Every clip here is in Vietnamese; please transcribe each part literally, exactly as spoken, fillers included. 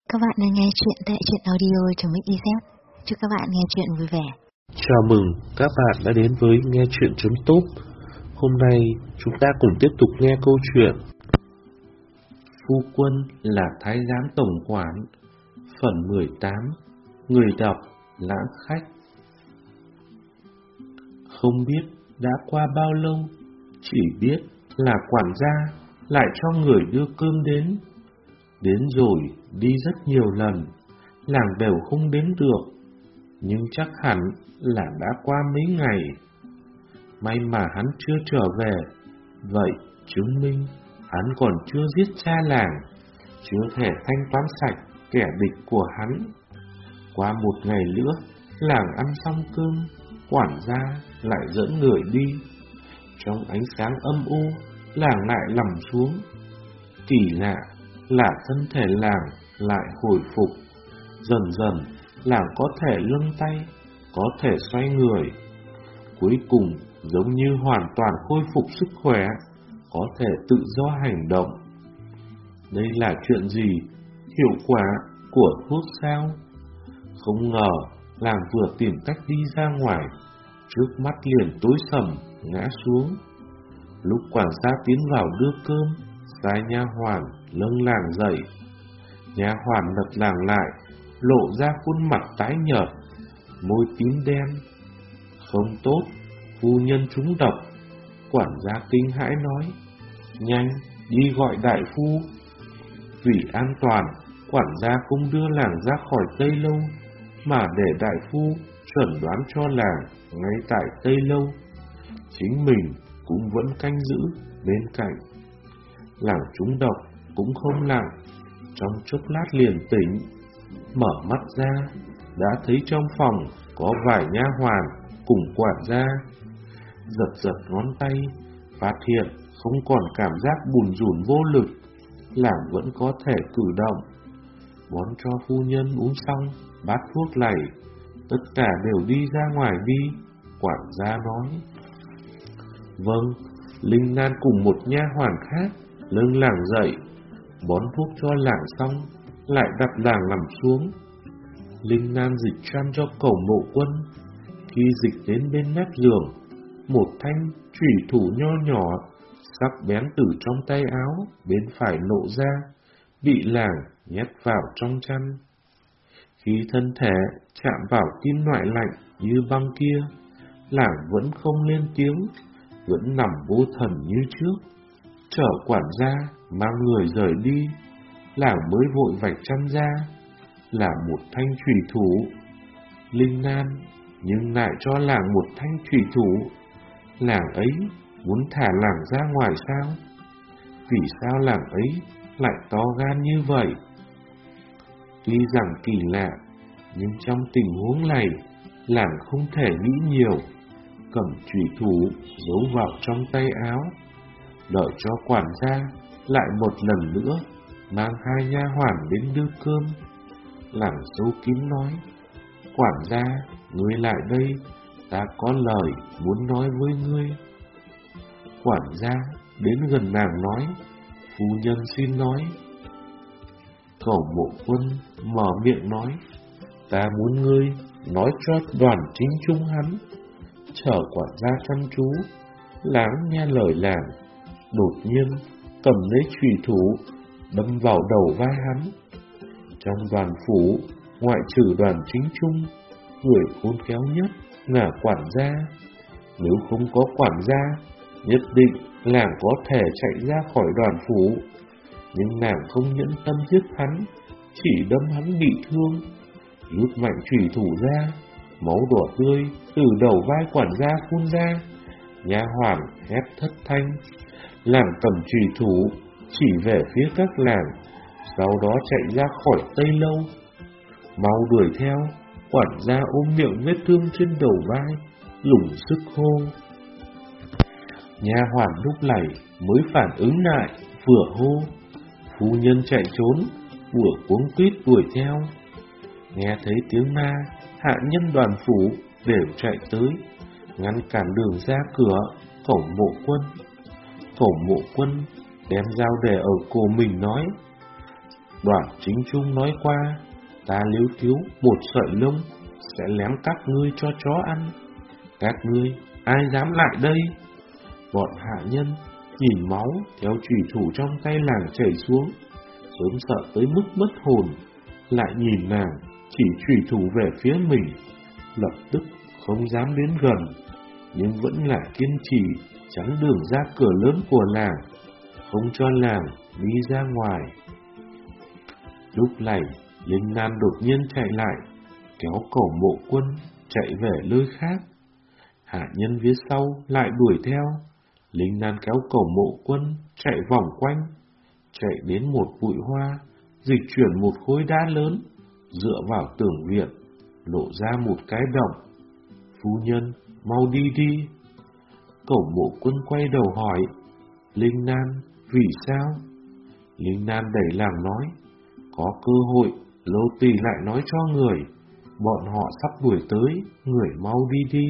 Các bạn đang nghe chuyện tại truyện audio.mixyz. Chúc các bạn nghe chuyện vui vẻ. Chào mừng các bạn đã đến với nghe chuyện.top. Hôm nay chúng ta cùng tiếp tục nghe câu chuyện Phu Quân là Thái giám tổng quản, phần mười tám. Người đọc Lãng Khách. Không biết đã qua bao lâu, chỉ biết là quản gia lại cho người đưa cơm đến. Đến rồi đi rất nhiều lần, làng đều không đến được, nhưng chắc hẳn là đã qua mấy ngày. May mà hắn chưa trở về, vậy chứng minh hắn còn chưa giết cha làng, chưa thể thanh toán sạch kẻ địch của hắn. Qua một ngày nữa, làng ăn xong cơm, quản gia lại dẫn người đi. Trong ánh sáng âm u, làng lại nằm xuống. Kỳ lạ là thân thể làng lại hồi phục. Dần dần, làng có thể lưng tay, có thể xoay người. Cuối cùng, giống như hoàn toàn khôi phục sức khỏe, có thể tự do hành động. Đây là chuyện gì? Hiệu quả của thuốc sao? Không ngờ, làng vừa tìm cách đi ra ngoài, trước mắt liền tối sầm, ngã xuống. Lúc quản gia tiến vào đưa cơm, sai nha hoàn nâng làng dậy. Nha hoàn lật làng lại, lộ ra khuôn mặt tái nhợt, môi tím đen. Không tốt, phu nhân trúng độc. Quản gia kinh hãi nói, nhanh đi gọi đại phu. Vì an toàn, quản gia không đưa làng ra khỏi Tây Lâu, mà để đại phu chuẩn đoán cho làng ngay tại Tây Lâu. Chính mình cũng vẫn canh giữ bên cạnh. Làng trúng độc cũng không nặng, trong chốc lát liền tỉnh. Mở mắt ra, đã thấy trong phòng có vài nha hoàn cùng quản gia. Giật giật ngón tay, phát hiện không còn cảm giác bùn rủn vô lực, làng vẫn có thể cử động. Bón cho phu nhân uống xong bát thuốc này, tất cả đều đi ra ngoài đi. Quản gia nói, vâng. Linh Nan cùng một nha hoàn khác lưng làng dậy, bón thuốc cho làng xong, lại đặt làng nằm xuống. Linh Nan dịch chăn cho Cẩu Mộ Quân. Khi dịch đến bên mép giường, một thanh chủy thủ nho nhỏ, sắc bén từ trong tay áo bên phải lộ ra, bị làng nhét vào trong chăn. Khi thân thể chạm vào kim loại lạnh như băng kia, làng vẫn không lên tiếng, vẫn nằm vô thần như trước. Chở quản gia mang người rời đi, làng mới vội vạch chăn ra, là một thanh chủy thủ. Linh Nan nhưng lại cho làng một thanh chủy thủ. Làng ấy muốn thả làng ra ngoài sao? Vì sao làng ấy lại to gan như vậy? Tuy rằng kỳ lạ, nhưng trong tình huống này, làng không thể nghĩ nhiều. Cầm chủy thủ giấu vào trong tay áo, đợi cho quản gia lại một lần nữa mang hai nha hoàn đến đưa cơm. Làng sâu kín nói, quản gia, ngươi lại đây, ta có lời muốn nói với ngươi. Quản gia đến gần nàng nói, phu nhân xin nói. Cẩu Mộ Quân mở miệng nói, ta muốn ngươi nói cho Đoàn Chính Trung hắn. Chở quản gia chăm chú lắng nghe lời làng, đột nhiên cầm lấy chùy thủ đâm vào đầu vai hắn. Trong đoàn phủ, ngoại trừ Đoàn Chính Trung, người khôn khéo nhất là quản gia. Nếu không có quản gia, nhất định làng có thể chạy ra khỏi đoàn phủ. Nhưng nàng không nhẫn tâm giết hắn, chỉ đâm hắn bị thương. Rút mạnh chùy thủ ra, máu đỏ tươi từ đầu vai quản gia phun ra. Nha hoàn hét thất thanh. Làng cầm chùy thủ chỉ về phía các làng, sau đó chạy ra khỏi Tây Lâu. Mau đuổi theo. Quản gia ôm miệng vết thương trên đầu vai, lủng sức hô. Nha hoàn lúc này mới phản ứng lại, vừa hô phu nhân chạy trốn, vừa cuống quýt đuổi theo. Nghe thấy tiếng ma, hạ nhân đoàn phủ đều chạy tới, ngăn cản đường ra cửa Cẩu Mộ Quân. Cẩu Mộ Quân đem dao để ở cổ mình nói, Đoàn Chính Trung nói qua, ta nếu thiếu một sợi lông sẽ lém các ngươi cho chó ăn. Các ngươi ai dám lại đây? Bọn hạ nhân nhìn máu theo chủy thủ trong tay làng chảy xuống, sớm sợ tới mức mất hồn, lại nhìn nàng chỉ chủy thủ về phía mình, lập tức không dám đến gần, nhưng vẫn là kiên trì chắn đường ra cửa lớn của làng, không cho làng đi ra ngoài. Lúc này, Linh Nan đột nhiên chạy lại, kéo Cẩu Mộ Quân chạy về nơi khác. Hạ nhân phía sau lại đuổi theo. Linh Nan kéo Cẩu Mộ Quân chạy vòng quanh, chạy đến một bụi hoa, dịch chuyển một khối đá lớn, dựa vào tường viện, lộ ra một cái động. Phu nhân, mau đi đi. Cẩu Mộ Quân quay đầu hỏi, Linh Nan, vì sao? Linh Nan đẩy làng nói, có cơ hội, Lô Tỳ lại nói cho người, bọn họ sắp đuổi tới, người mau đi đi.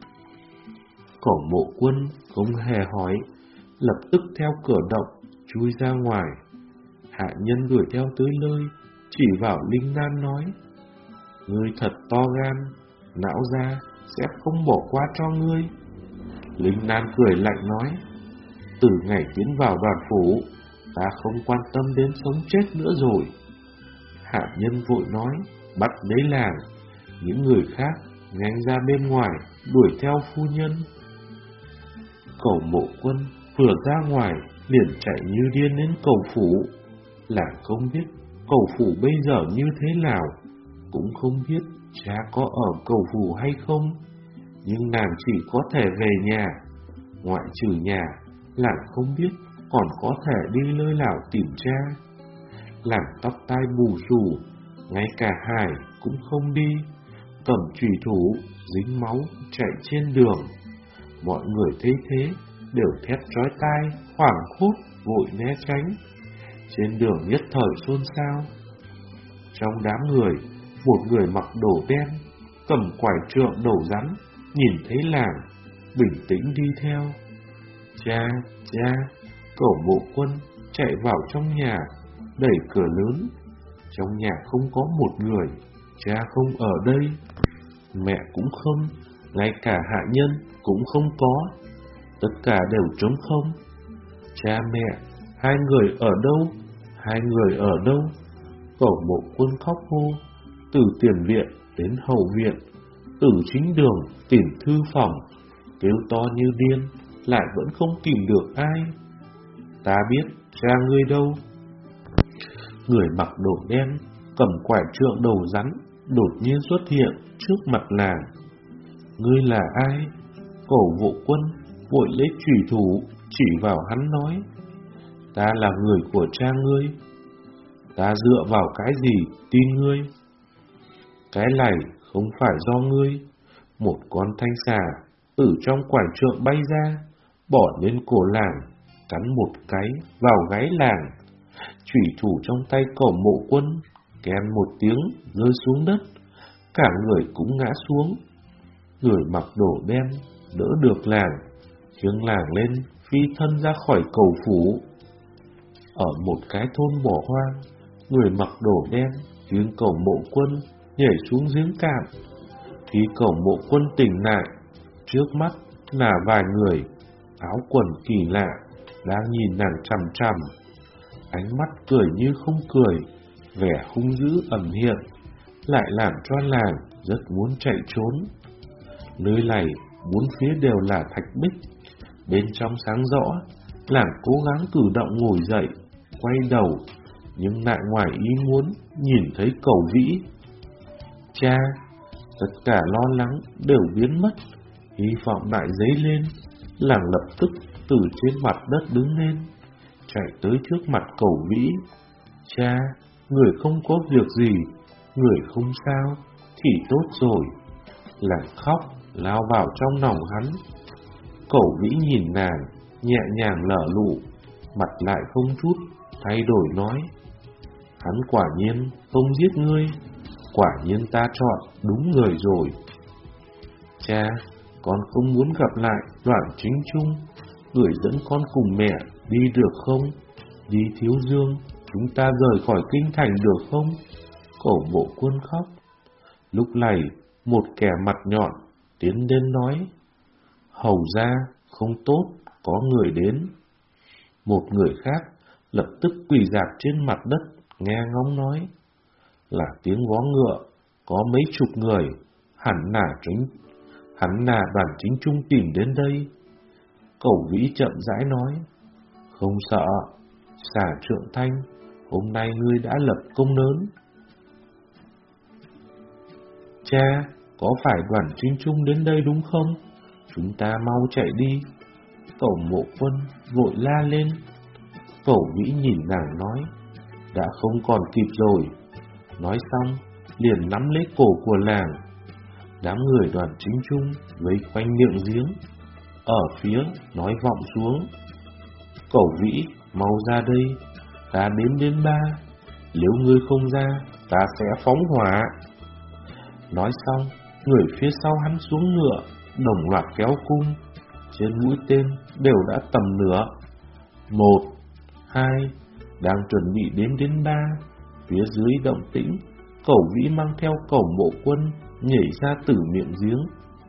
Cẩu Mộ Quân không hề hỏi, lập tức theo cửa động, chui ra ngoài. Hạ nhân đuổi theo tới nơi, chỉ vào Linh Nan nói, ngươi thật to gan, não ra sẽ không bỏ qua cho ngươi. Linh Nan cười lạnh nói, từ ngày tiến vào đoàn phủ, ta không quan tâm đến sống chết nữa rồi. Hạ nhân vội nói, bắt lấy làng, những người khác nhanh ra bên ngoài đuổi theo phu nhân. Cẩu Mộ Quân vừa ra ngoài liền chạy như điên đến cầu phủ. Làng không biết cầu phủ bây giờ như thế nào, cũng không biết cha có ở cầu phủ hay không, nhưng nàng chỉ có thể về nhà. Ngoại trừ nhà, làng không biết còn có thể đi nơi nào tìm cha. Làng tóc tai bù xù, ngay cả Hải cũng không đi, cầm chùy thủ dính máu chạy trên đường. Mọi người thấy thế đều thét chói tai, hoảng hốt vội né tránh. Trên đường nhất thời xôn xao. Trong đám người, một người mặc đồ đen, cầm quải trượng đầu rắn, nhìn thấy làng, bình tĩnh đi theo. Cha, cha, Cẩu Mộ Quân chạy vào trong nhà, đẩy cửa lớn. Trong nhà không có một người, cha không ở đây, mẹ cũng không, ngay cả hạ nhân cũng không có, tất cả đều trống không. Cha mẹ, hai người ở đâu? Hai người ở đâu? Cẩu Mộ Quân khóc hô, từ tiền viện đến hậu viện, từ chính đường tìm thư phòng, kêu to như điên, lại vẫn không tìm được ai. Ta biết cha ngươi đâu. Người mặc đồ đen, cầm quải trượng đầu rắn, đột nhiên xuất hiện trước mặt làng. Ngươi là ai? Cẩu Mộ Quân vội lấy chùy thủ chỉ vào hắn nói, ta là người của cha ngươi. Ta dựa vào cái gì tin ngươi? Cái này không phải do ngươi. Một con thanh xà từ trong quải trượng bay ra, bỏ lên cổ làng, cắn một cái vào gáy làng. Chủy thủ trong tay Cẩu Mộ Quân kèn một tiếng rơi xuống đất, cả người cũng ngã xuống. Người mặc đồ đen đỡ được làng, khiêng làng lên phi thân ra khỏi cầu phủ. Ở một cái thôn bỏ hoang, người mặc đồ đen khiêng Cẩu Mộ Quân nhảy xuống giếng cạn. Khi Cẩu Mộ Quân tỉnh lại, trước mắt là vài người áo quần kỳ lạ đang nhìn nàng chằm chằm, ánh mắt cười như không cười, vẻ hung dữ ẩn hiện, lại làm cho làng rất muốn chạy trốn. Nơi này bốn phía đều là thạch bích, bên trong sáng rõ. Làng cố gắng cử động ngồi dậy, quay đầu, nhưng lại ngoài ý muốn nhìn thấy Cẩu Vĩ. Cha, tất cả lo lắng đều biến mất, hy vọng lại dấy lên. Làng lập tức từ trên mặt đất đứng lên, chạy tới trước mặt Cẩu Vĩ. Cha, người không có việc gì, người không sao thì tốt rồi. Làng khóc lao vào trong lòng hắn. Cẩu Vĩ nhìn nàng, nhẹ nhàng lở lụ, mặt lại không chút thay đổi nói, hắn quả nhiên không giết ngươi, quả nhiên ta chọn đúng người rồi. Cha, con không muốn gặp lại Đoạn Chính Trung, người dẫn con cùng mẹ đi được không? Đi Thiếu Dương, chúng ta rời khỏi kinh thành được không? Cổ Mộ Quân khóc. Lúc này, một kẻ mặt nhọn tiến đến nói, hầu ra không tốt, có người đến. Một người khác lập tức quỳ rạp trên mặt đất, nghe ngóng nói, là tiếng vó ngựa, có mấy chục người, hẳn là chính, hẳn là đoàn chính trung tìm đến đây. Cẩu Vĩ chậm rãi nói, không sợ, Xà Trượng Thanh, hôm nay ngươi đã lập công lớn. Cha, có phải đoàn chính trung đến đây đúng không? Chúng ta mau chạy đi. Cẩu Mộ Quân vội la lên. Cẩu Vĩ nhìn nàng nói, đã không còn kịp rồi. Nói xong, liền nắm lấy cổ của nàng. Đám người đoàn chính trung vây quanh miệng giếng. Ở phía nói vọng xuống, Cẩu Vĩ, mau ra đây, ta đếm đến ba. Nếu ngươi không ra, ta sẽ phóng hỏa. Nói xong, người phía sau hắn xuống ngựa, đồng loạt kéo cung. Trên mũi tên đều đã tầm nửa. Một, hai, đang chuẩn bị đếm đến ba. Phía dưới động tĩnh, Cẩu Vĩ mang theo Cẩu Mộ Quân nhảy ra từ miệng giếng.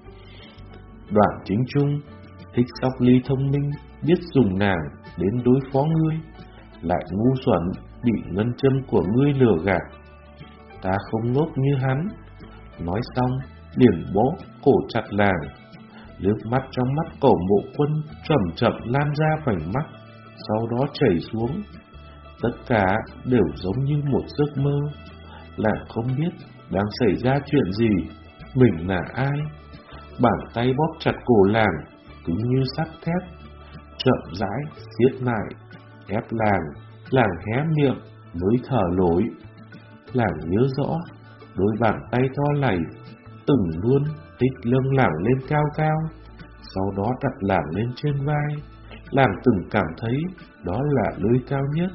Đoàn chính trung, Thích Sóc Ly thông minh, biết dùng nàng đến đối phó ngươi, lại ngu xuẩn bị ngân châm của ngươi lừa gạt. Ta không ngốc như hắn. Nói xong, liền bó cổ chặt nàng. Nước mắt trong mắt Cẩu Mộ Quân chậm chậm lan ra vành mắt, sau đó chảy xuống. Tất cả đều giống như một giấc mơ. Nàng không biết đang xảy ra chuyện gì, mình là ai. Bàn tay bóp chặt cổ nàng, cứng như sắt thép, chậm rãi siết lại, ép nàng, nàng hé miệng mới thở nổi. Nàng nhớ rõ, đôi bàn tay to này từng luôn thích lưng nàng lên cao cao, sau đó đặt nàng lên trên vai. Nàng từng cảm thấy đó là nơi cao nhất.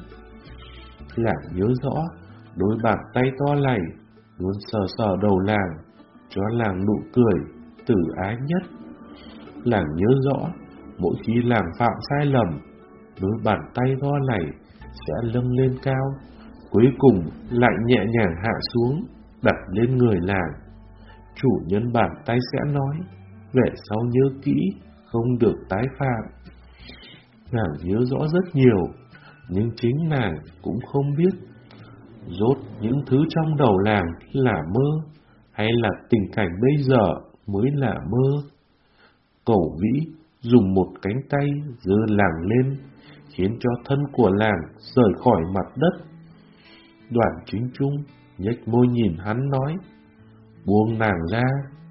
Nàng nhớ rõ, đôi bàn tay to này luôn sờ sờ đầu nàng, cho nàng nụ cười tử ái nhất. Nàng nhớ rõ, mỗi khi nàng phạm sai lầm, đôi bàn tay to này sẽ nâng lên cao, cuối cùng lại nhẹ nhàng hạ xuống, đặt lên người nàng. Chủ nhân bàn tay sẽ nói, về sau nhớ kỹ, không được tái phạm. Nàng nhớ rõ rất nhiều, nhưng chính nàng cũng không biết, rốt những thứ trong đầu nàng là mơ, hay là tình cảnh bây giờ mới là mơ. Cẩu Vĩ dùng một cánh tay giơ nàng lên, khiến cho thân của nàng rời khỏi mặt đất. Đoàn chính trung nhếch môi nhìn hắn nói, buông nàng ra.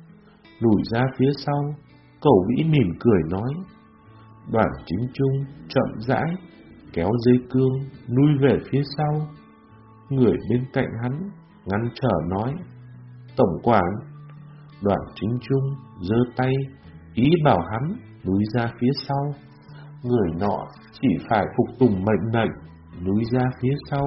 Lùi ra phía sau, Cẩu Vĩ mỉm cười nói. Đoàn chính trung chậm rãi kéo dây cương lui về phía sau. Người bên cạnh hắn ngăn trở nói, tổng quản. Đoàn chính trung giơ tay ý bảo hắn lùi ra phía sau. Người nọ chỉ phải phục tùng mệnh lệnh lùi ra phía sau.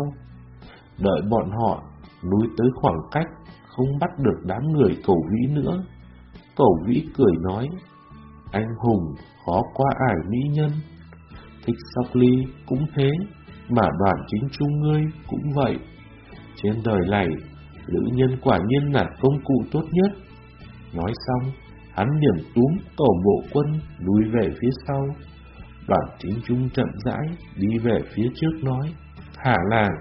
Đợi bọn họ lùi tới khoảng cách không bắt được đám người Cẩu Vĩ nữa, Cẩu Vĩ cười nói, anh hùng khó qua ải mỹ nhân. Thích Sóc Ly cũng thế, mà đoàn chính trung ngươi cũng vậy. Trên đời này, nữ nhân quả nhiên là công cụ tốt nhất. Nói xong, hắn liền túm Cẩu Mộ Quân lùi về phía sau. Đoàn chính trung chậm rãi đi về phía trước nói, thả nàng.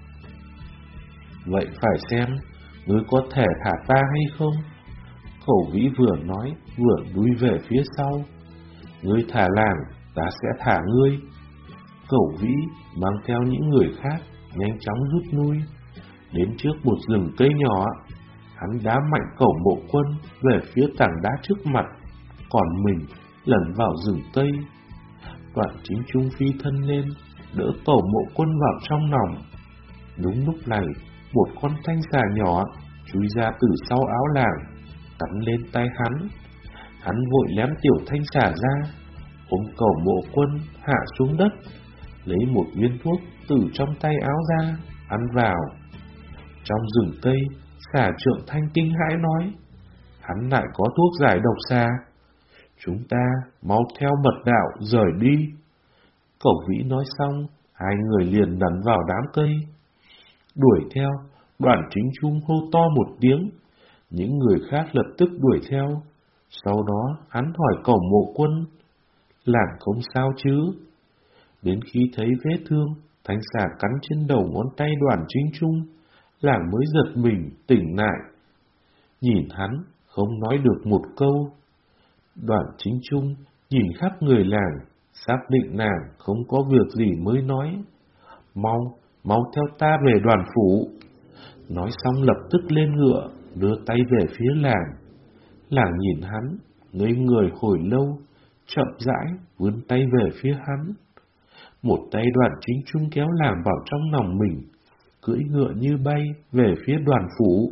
Vậy phải xem, ngươi có thể thả ta hay không? Cẩu Vĩ vừa nói, vừa lùi về phía sau. Ngươi thả nàng, ta sẽ thả ngươi. Cẩu Vĩ mang theo những người khác, nhanh chóng rút lui. Đến trước một rừng cây nhỏ, hắn đá mạnh Cẩu Mộ Quân về phía tảng đá trước mặt, còn mình lẩn vào rừng cây. Đoàn chính trung phi thân lên, đỡ Cẩu Mộ Quân vào trong lòng. Đúng lúc này, một con thanh xà nhỏ chui ra từ sau áo nàng, cắn lên tay hắn. Hắn vội ném tiểu thanh xà ra, ôm Cẩu Mộ Quân hạ xuống đất, lấy một viên thuốc từ trong tay áo ra, ăn vào. Trong rừng cây, Xà Trượng Thanh kinh hãi nói, hắn lại có thuốc giải độc xà. Chúng ta mau theo mật đạo rời đi. Cẩu Vĩ nói xong, Hai người liền lẩn vào đám cây. Đuổi theo, Đoàn Chính Trung hô to một tiếng. Những người khác lập tức đuổi theo. Sau đó hắn hỏi Cẩu Mộ Quân: Làng không sao chứ? Đến khi thấy vết thương thanh xà cắn trên đầu ngón tay Đoàn Chính Trung, làng mới giật mình tỉnh lại. Nhìn hắn không nói được một câu. Đoàn Chính Trung nhìn khắp người làng, xác định làng không có việc gì mới nói: Mau, mau theo ta về Đoàn phủ. Nói xong lập tức lên ngựa, đưa tay về phía làng. Làng nhìn hắn, ngây người hồi lâu, chậm rãi vươn tay về phía hắn. Một tay Đoàn Chính Trung kéo làng vào trong lòng mình, cưỡi ngựa như bay về phía Đoàn phủ.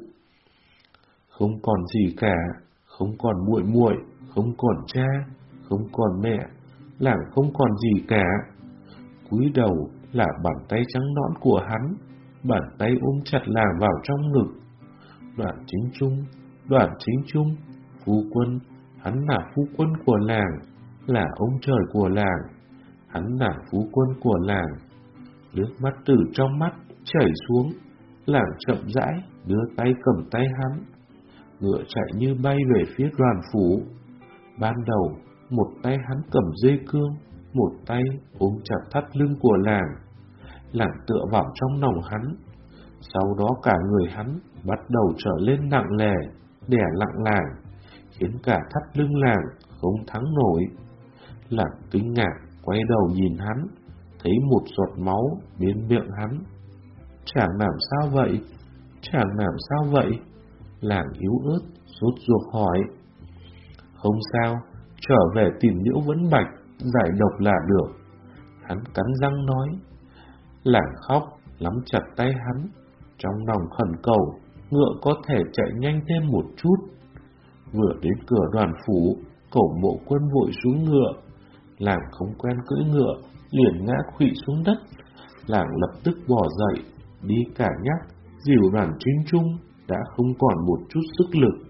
Không còn gì cả, không còn muội muội, không còn cha, không còn mẹ, làng không còn gì cả. Cúi đầu là bàn tay trắng nõn của hắn, bàn tay ôm chặt làng vào trong ngực. Đoàn Chính Trung, Đoàn Chính Trung, phu quân, hắn là phu quân của làng, là ông trời của làng, hắn là phu quân của làng. Nước mắt từ trong mắt chảy xuống, làng chậm rãi đưa tay cầm tay hắn. Ngựa chạy như bay về phía Đoàn phủ. Ban đầu, một tay hắn cầm dây cương, một tay ôm chặt thắt lưng của làng. Làng tựa vào trong lòng hắn. Sau đó cả người hắn bắt đầu trở lên nặng nề, đè nặng làng, khiến cả thắt lưng làng không thắng nổi. Làng kinh ngạc quay đầu nhìn hắn, thấy một giọt máu bên miệng hắn. Chàng làm sao vậy? Chàng làm sao vậy? Làng yếu ớt, sốt ruột hỏi. Không sao, trở về tìm Liễu Vấn Bạch, giải độc là được. Hắn cắn răng nói. Làng khóc, nắm chặt tay hắn, trong lòng khẩn cầu ngựa có thể chạy nhanh thêm một chút. Vừa đến cửa Đoàn phủ, Cẩu Mộ Quân vội xuống ngựa. Làng không quen cưỡi ngựa, liền ngã khuỵu xuống đất. Làng lập tức bỏ dậy, đi cả nhắc, dìu Đoàn Chính Trung, đã không còn một chút sức lực.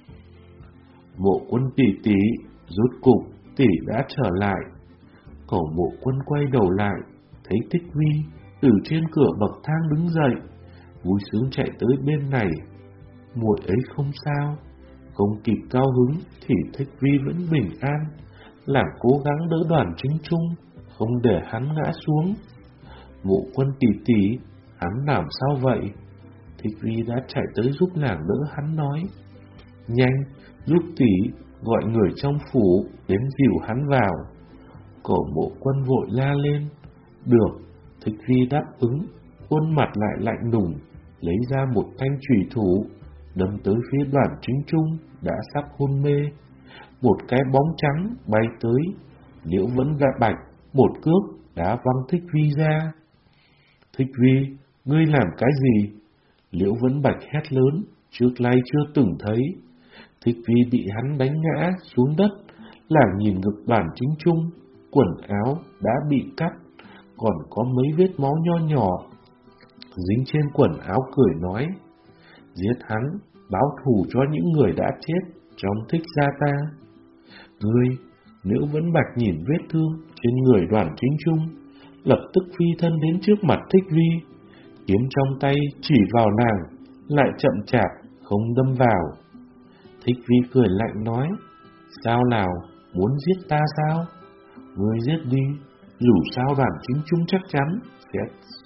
Mộ Quân tỷ tỷ, rốt cục tỷ đã trở lại. Cẩu Mộ Quân quay đầu lại, thấy Thích Vi từ trên cửa bậc thang đứng dậy, vui sướng chạy tới bên này. Muội ấy không sao. Không kịp cao hứng thì Thích Vi vẫn bình an. Làng cố gắng đỡ Đoàn Chính Trung, không để hắn ngã xuống. Mộ Quân tỷ tỷ, hắn làm sao vậy? Thích Vi đã chạy tới giúp làng đỡ hắn nói. Nhanh, giúp tỷ gọi người trong phủ đến dìu hắn vào. Cẩu Mộ Quân vội la lên. Được. Thích Vi đáp ứng, khuôn mặt lại lạnh lùng, lấy ra một thanh chùy thủ, đâm tới phía Đoàn Chính Trung đã sắp hôn mê. Một cái bóng trắng bay tới, Liễu Vấn Bạch một cước đá văng Thích Vi ra. Thích Vi, ngươi làm cái gì? Liễu Vấn Bạch hét lớn, trước nay chưa từng thấy. Thích Vi bị hắn đánh ngã xuống đất, làng nhìn ngực Đoàn Chính Trung, quần áo đã bị cắt, còn có mấy vết máu nho nhỏ dính trên quần áo, cười nói. Giết hắn, báo thù cho những người đã chết trong Thích gia ta. Ngươi, Liễu Vấn Bạch nhìn vết thương trên người Đoàn Chính Trung, lập tức phi thân đến trước mặt Thích Vi, kiếm trong tay chỉ vào nàng, lại chậm chạp không đâm vào. Thích Vi cười lạnh nói. Sao nào, muốn giết ta sao? Ngươi giết đi, dù sao Đoàn Chính Trung chắc chắn sẽ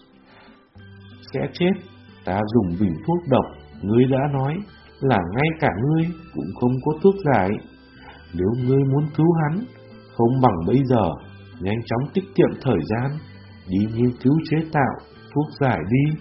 sẽ chết. Ta dùng bình thuốc độc, ngươi đã nói là ngay cả ngươi cũng không có thuốc giải. Nếu ngươi muốn cứu hắn, không bằng bây giờ nhanh chóng tiết kiệm thời gian, đi nghiên cứu chế tạo thuốc giải đi.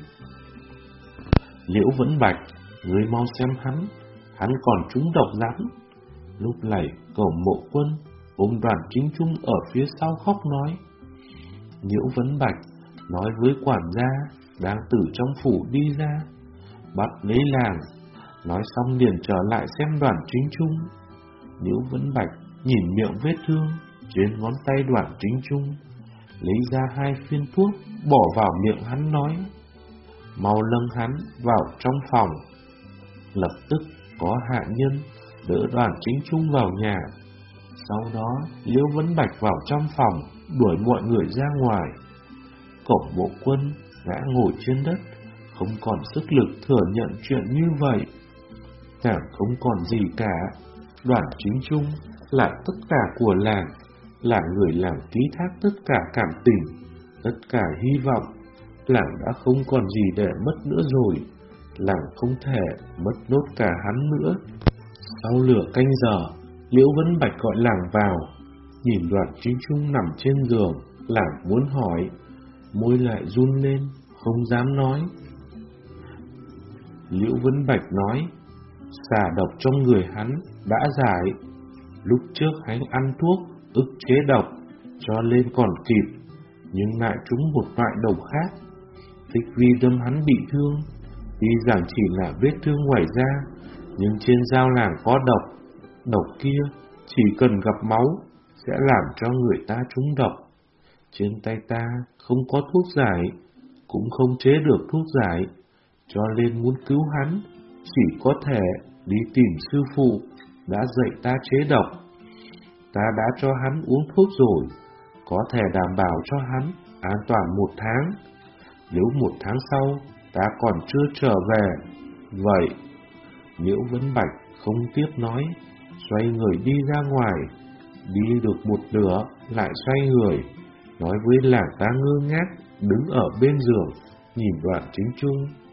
Liễu Vấn Bạch, ngươi mau xem hắn, hắn còn trúng độc lắm. Lúc này Cẩu Mộ Quân ôm Đoàn Chính Trung ở phía sau khóc nói. Liễu Vấn Bạch nói với quản gia đang từ trong phủ đi ra, bắt lấy làng, nói xong liền trở lại xem Đoàn Chính Trung. Liễu Vấn Bạch nhìn miệng vết thương trên ngón tay Đoàn Chính Trung, lấy ra hai viên thuốc bỏ vào miệng hắn nói. Mau nâng hắn vào trong phòng. Lập tức có hạ nhân đỡ Đoàn Chính Trung vào nhà. Sau đó Liễu Vấn Bạch vào trong phòng, đuổi mọi người ra ngoài. cổng mộ quân, ngã ngồi trên đất, không còn sức lực thừa nhận chuyện như vậy. Nàng không còn gì cả. Đoàn Chính Trung là tất cả của làng, là người làng ký thác tất cả cảm tình, tất cả hy vọng. Làng đã không còn gì để mất nữa rồi, làng không thể mất nốt cả hắn nữa. Sau nửa canh giờ, Liễu Vân Bạch gọi làng vào, nhìn Đoàn Chính Trung nằm trên giường, làng muốn hỏi, môi lại run lên, không dám nói. Liễu Vân Bạch nói, xà độc trong người hắn đã giải. Lúc trước hắn ăn thuốc ức chế độc, cho nên còn kịp, nhưng lại trúng một loại độc khác. Thích Vi đâm hắn bị thương, tuy rằng chỉ là vết thương ngoài da, nhưng trên dao làng có độc. Độc kia chỉ cần gặp máu sẽ làm cho người ta trúng độc. Trên tay ta không có thuốc giải, cũng không chế được thuốc giải, cho nên muốn cứu hắn chỉ có thể đi tìm sư phụ đã dạy ta chế độc. Ta đã cho hắn uống thuốc rồi, có thể đảm bảo cho hắn an toàn một tháng. Nếu một tháng sau ta còn chưa trở về, vậy Liễu Vân Bạch không tiếp nói, xoay người đi ra ngoài. Đi được một nửa lại xoay người, nói với làng ta ngơ ngác đứng ở bên giường nhìn Đoàn Chính Trung.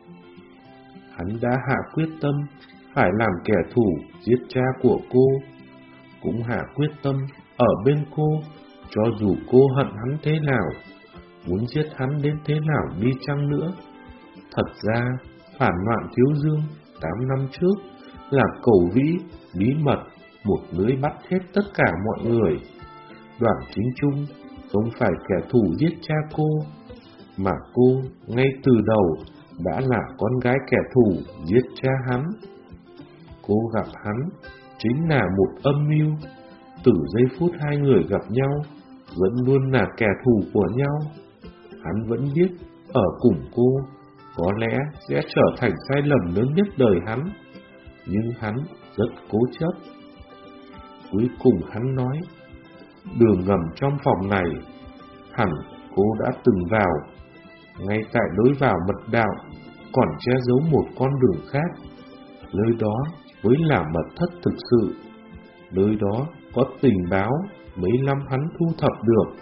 Hắn đã hạ quyết tâm phải làm kẻ thù giết cha của cô, cũng hạ quyết tâm ở bên cô, cho dù cô hận hắn thế nào, muốn giết hắn đến thế nào đi chăng nữa. Thật ra, phản loạn Thiếu Dương tám năm trước là Cẩu Vĩ bí mật một lưới bắt hết tất cả mọi người. Đoàn Chính Trung không phải kẻ thù giết cha cô, mà cô ngay từ đầu đã là con gái kẻ thù giết cha hắn. Cô gặp hắn chính là một âm mưu. Từ giây phút hai người gặp nhau, vẫn luôn là kẻ thù của nhau. Hắn vẫn biết ở cùng cô có lẽ sẽ trở thành sai lầm lớn nhất đời hắn, nhưng hắn rất cố chấp. Cuối cùng hắn nói, đường ngầm trong phòng này hẳn cô đã từng vào. Ngay tại lối vào mật đạo còn che giấu một con đường khác. Nơi đó mới là mật thất thực sự. Nơi đó có tình báo mấy năm hắn thu thập được.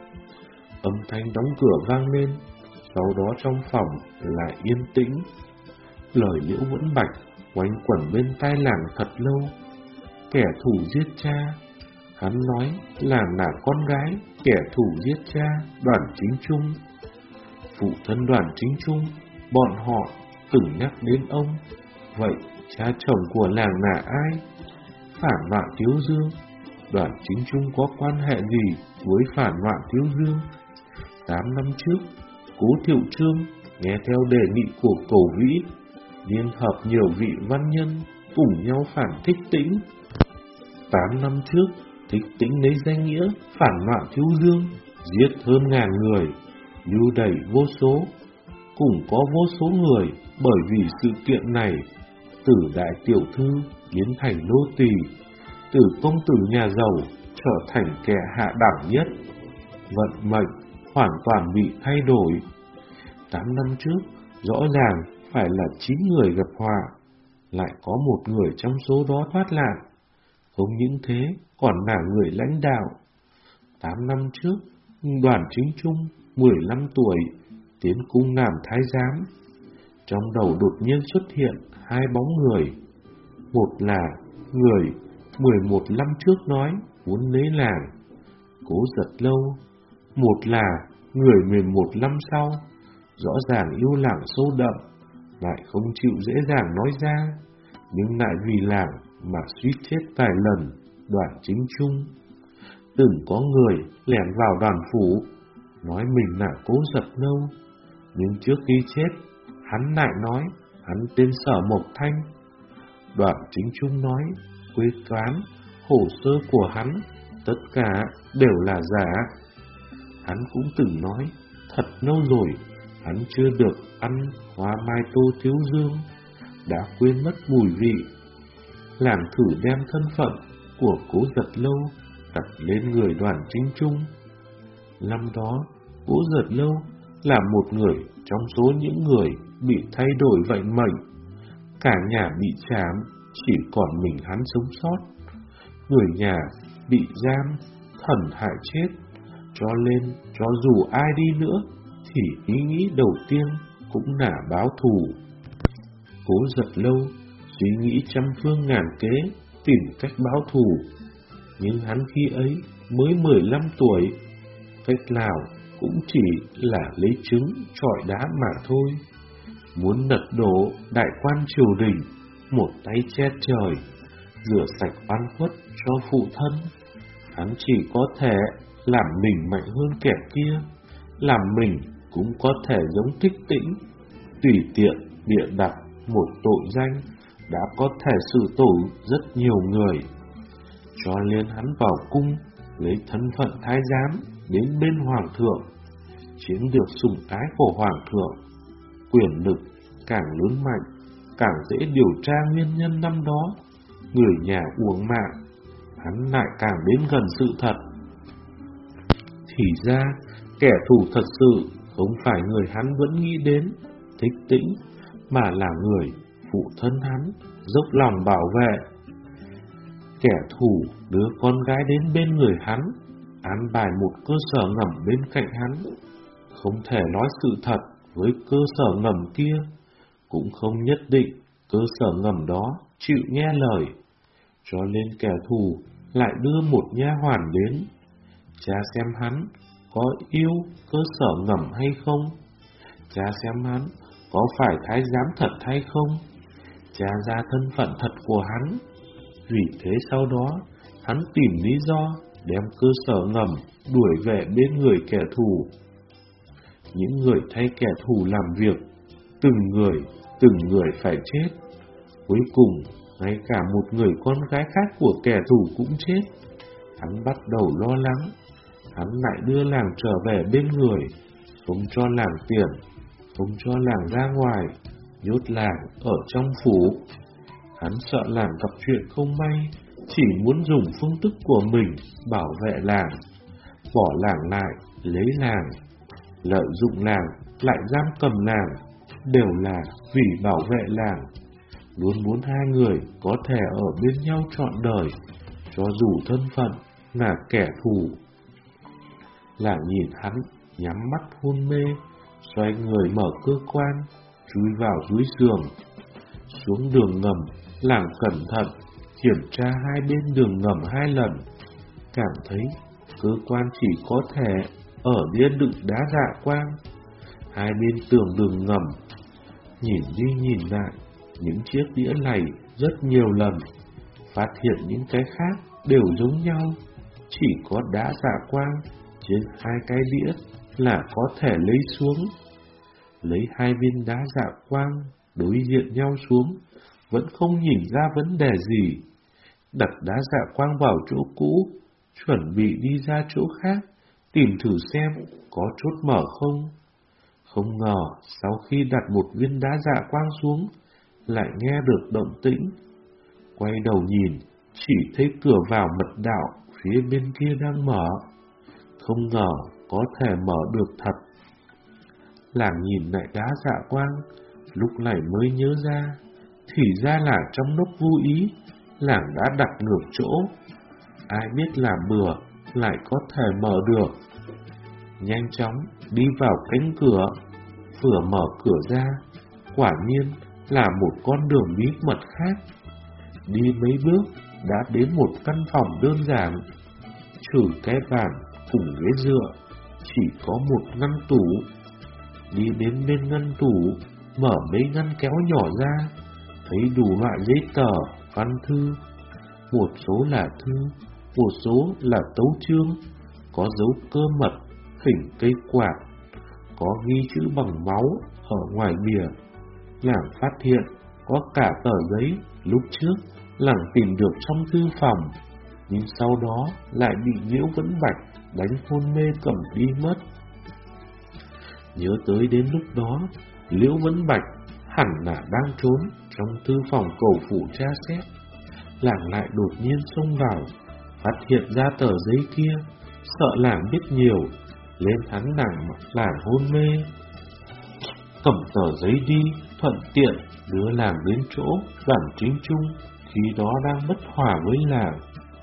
Âm thanh đóng cửa vang lên, sau đó trong phòng lại yên tĩnh. Lời Liễu Vân Bạch quanh quẩn bên tai làng thật lâu. Kẻ thù giết cha, hắn nói là là con gái kẻ thù giết cha Đoàn Chính Trung. Phụ thân Đoàn Chính Trung, bọn họ từng nhắc đến ông. Vậy cha chồng của làng là ai? Phản loạn Thiếu Dương. Đoàn Chính Trung có quan hệ gì với phản loạn Thiếu Dương? Tám năm trước, Cố Thiệu Trương nghe theo đề nghị của Cẩu Vĩ, liên hợp nhiều vị văn nhân cùng nhau phản Thích Tĩnh. Tám năm trước, Thích Tĩnh lấy danh nghĩa phản loạn Thiếu Dương, giết hơn ngàn người, lưu đày vô số. Cũng có vô số người bởi vì sự kiện này, từ đại tiểu thư biến thành nô tỳ, từ công tử nhà giàu trở thành kẻ hạ đẳng nhất. Vận mệnh hoàn toàn bị thay đổi. Tám năm trước, rõ ràng phải là chín người gặp họa, lại có một người trong số đó thoát nạn. Không những thế, còn là người lãnh đạo. Tám năm trước, Đoàn Chính Trung, mười lăm tuổi, tiến cung làm thái giám. Trong đầu đột nhiên xuất hiện hai bóng người. Một là người mười một năm trước nói muốn lấy làng, Cố Giật Lâu. Một là người mười một năm sau, rõ ràng yêu làng sâu đậm, lại không chịu dễ dàng nói ra, nhưng lại vì làng mà suýt chết vài lần, Đoàn Chính Trung. Từng có người lẻn vào đoàn phủ, nói mình là Cố Giật Lâu, nhưng trước khi chết, hắn lại nói hắn tên Sở Mộc Thanh. Đoàn Chính Trung nói quê quán, hồ sơ của hắn tất cả đều là giả. Hắn cũng từng nói thật lâu rồi hắn chưa được ăn hoa mai tô Thiếu Dương, đã quên mất mùi vị. Làm thử đem thân phận của Cố Giật Lâu đặt lên người Đoàn Chính Trung. Năm đó Cố Giật Lâu là một người trong số những người bị thay đổi vận mệnh. Cả nhà bị trảm, chỉ còn mình hắn sống sót. Người nhà bị giam, thần hại chết, cho nên cho dù ai đi nữa thì ý nghĩ đầu tiên cũng là báo thù. Cố Giật Lâu suy nghĩ trăm phương ngàn kế tìm cách báo thù, nhưng hắn khi ấy mới mười lăm tuổi, cách nào cũng chỉ là lấy trứng chọi đá mà thôi. Muốn lật đổ đại quan triều đình, một tay che trời, rửa sạch oan khuất cho phụ thân, hắn chỉ có thể làm mình mạnh hơn kẻ kia, làm mình cũng có thể giống Thích Tĩnh, tùy tiện bịa đặt một tội danh đã có thể xử tội rất nhiều người. Cho nên hắn vào cung lấy thân phận thái giám đến bên hoàng thượng, chiếm được sủng ái của hoàng thượng. Quyền lực càng lớn mạnh, càng dễ điều tra nguyên nhân năm đó người nhà uổng mạng, hắn lại càng đến gần sự thật. Thì ra kẻ thù thật sự không phải người hắn vẫn nghĩ đến, Thích Tĩnh, mà là người phụ thân hắn dốc lòng bảo vệ. Kẻ thù đưa con gái đến bên người hắn, an bài một cơ sở ngầm bên cạnh hắn, không thể nói sự thật với cơ sở ngầm kia, cũng không nhất định cơ sở ngầm đó chịu nghe lời. Cho nên kẻ thù lại đưa một nha hoàn đến, cha xem hắn có yêu cơ sở ngầm hay không, cha xem hắn có phải thái giám thật hay không, cha ra thân phận thật của hắn. Vì thế sau đó hắn tìm lý do đem cơ sở ngầm đuổi về bên người kẻ thù. Những người thay kẻ thù làm việc, từng người, từng người phải chết. Cuối cùng, ngay cả một người con gái khác của kẻ thù cũng chết. Hắn bắt đầu lo lắng, hắn lại đưa làng trở về bên người, không cho làng tiền, không cho làng ra ngoài, nhốt làng ở trong phủ. Hắn sợ làng gặp chuyện không may, chỉ muốn dùng phương thức của mình bảo vệ làng, bỏ làng lại, lấy làng, lợi dụng làng, lại giam cầm làng, đều là vì bảo vệ làng. Luôn muốn hai người có thể ở bên nhau trọn đời, cho dù thân phận là kẻ thù. Làng nhìn hắn, nhắm mắt hôn mê, xoay người mở cơ quan, chui vào dưới giường. Xuống đường ngầm, làng cẩn thận kiểm tra hai bên đường ngầm hai lần, cảm thấy cơ quan chỉ có thể ở đĩa đựng đá dạ quang. Hai bên tường đường ngầm, nhìn đi nhìn lại, những chiếc đĩa này rất nhiều lần, phát hiện những cái khác đều giống nhau, chỉ có đá dạ quang trên hai cái đĩa là có thể lấy xuống. Lấy hai viên đá dạ quang đối diện nhau xuống, vẫn không nhìn ra vấn đề gì. Đặt đá dạ quang vào chỗ cũ, chuẩn bị đi ra chỗ khác, tìm thử xem có chốt mở không. Không ngờ sau khi đặt một viên đá dạ quang xuống, lại nghe được động tĩnh. Quay đầu nhìn, chỉ thấy cửa vào mật đạo phía bên kia đang mở. Không ngờ có thể mở được thật. Làng nhìn lại đá dạ quang, lúc này mới nhớ ra, thì ra là trong lúc vô ý, làng đã đặt ngược chỗ. Ai biết làm bừa lại có thể mở được. Nhanh chóng đi vào cánh cửa, vừa mở cửa ra, quả nhiên là một con đường bí mật khác. Đi mấy bước đã đến một căn phòng đơn giản, trừ cái bàn cùng ghế dựa, chỉ có một ngăn tủ. Đi đến bên ngăn tủ, mở mấy ngăn kéo nhỏ ra, thấy đủ loại giấy tờ, văn thư. Một số là thư, một số là tấu chương, có dấu cơ mật, hình cây quạt, có ghi chữ bằng máu ở ngoài bìa. Làng phát hiện có cả tờ giấy lúc trước làng tìm được trong thư phòng, nhưng sau đó lại bị Liễu Vẫn Bạch đánh hôn mê cầm đi mất. Nhớ tới đến lúc đó, Liễu Vẫn Bạch hẳn là đang trốn trong thư phòng cầu phủ tra xét. Làng lại đột nhiên xông vào, phát hiện ra tờ giấy kia, sợ làng biết nhiều, lên hắn nàng làng hôn mê. Cầm tờ giấy đi, thuận tiện đưa làng đến chỗ Đoàn Chính Trung khi đó đang bất hòa với làng.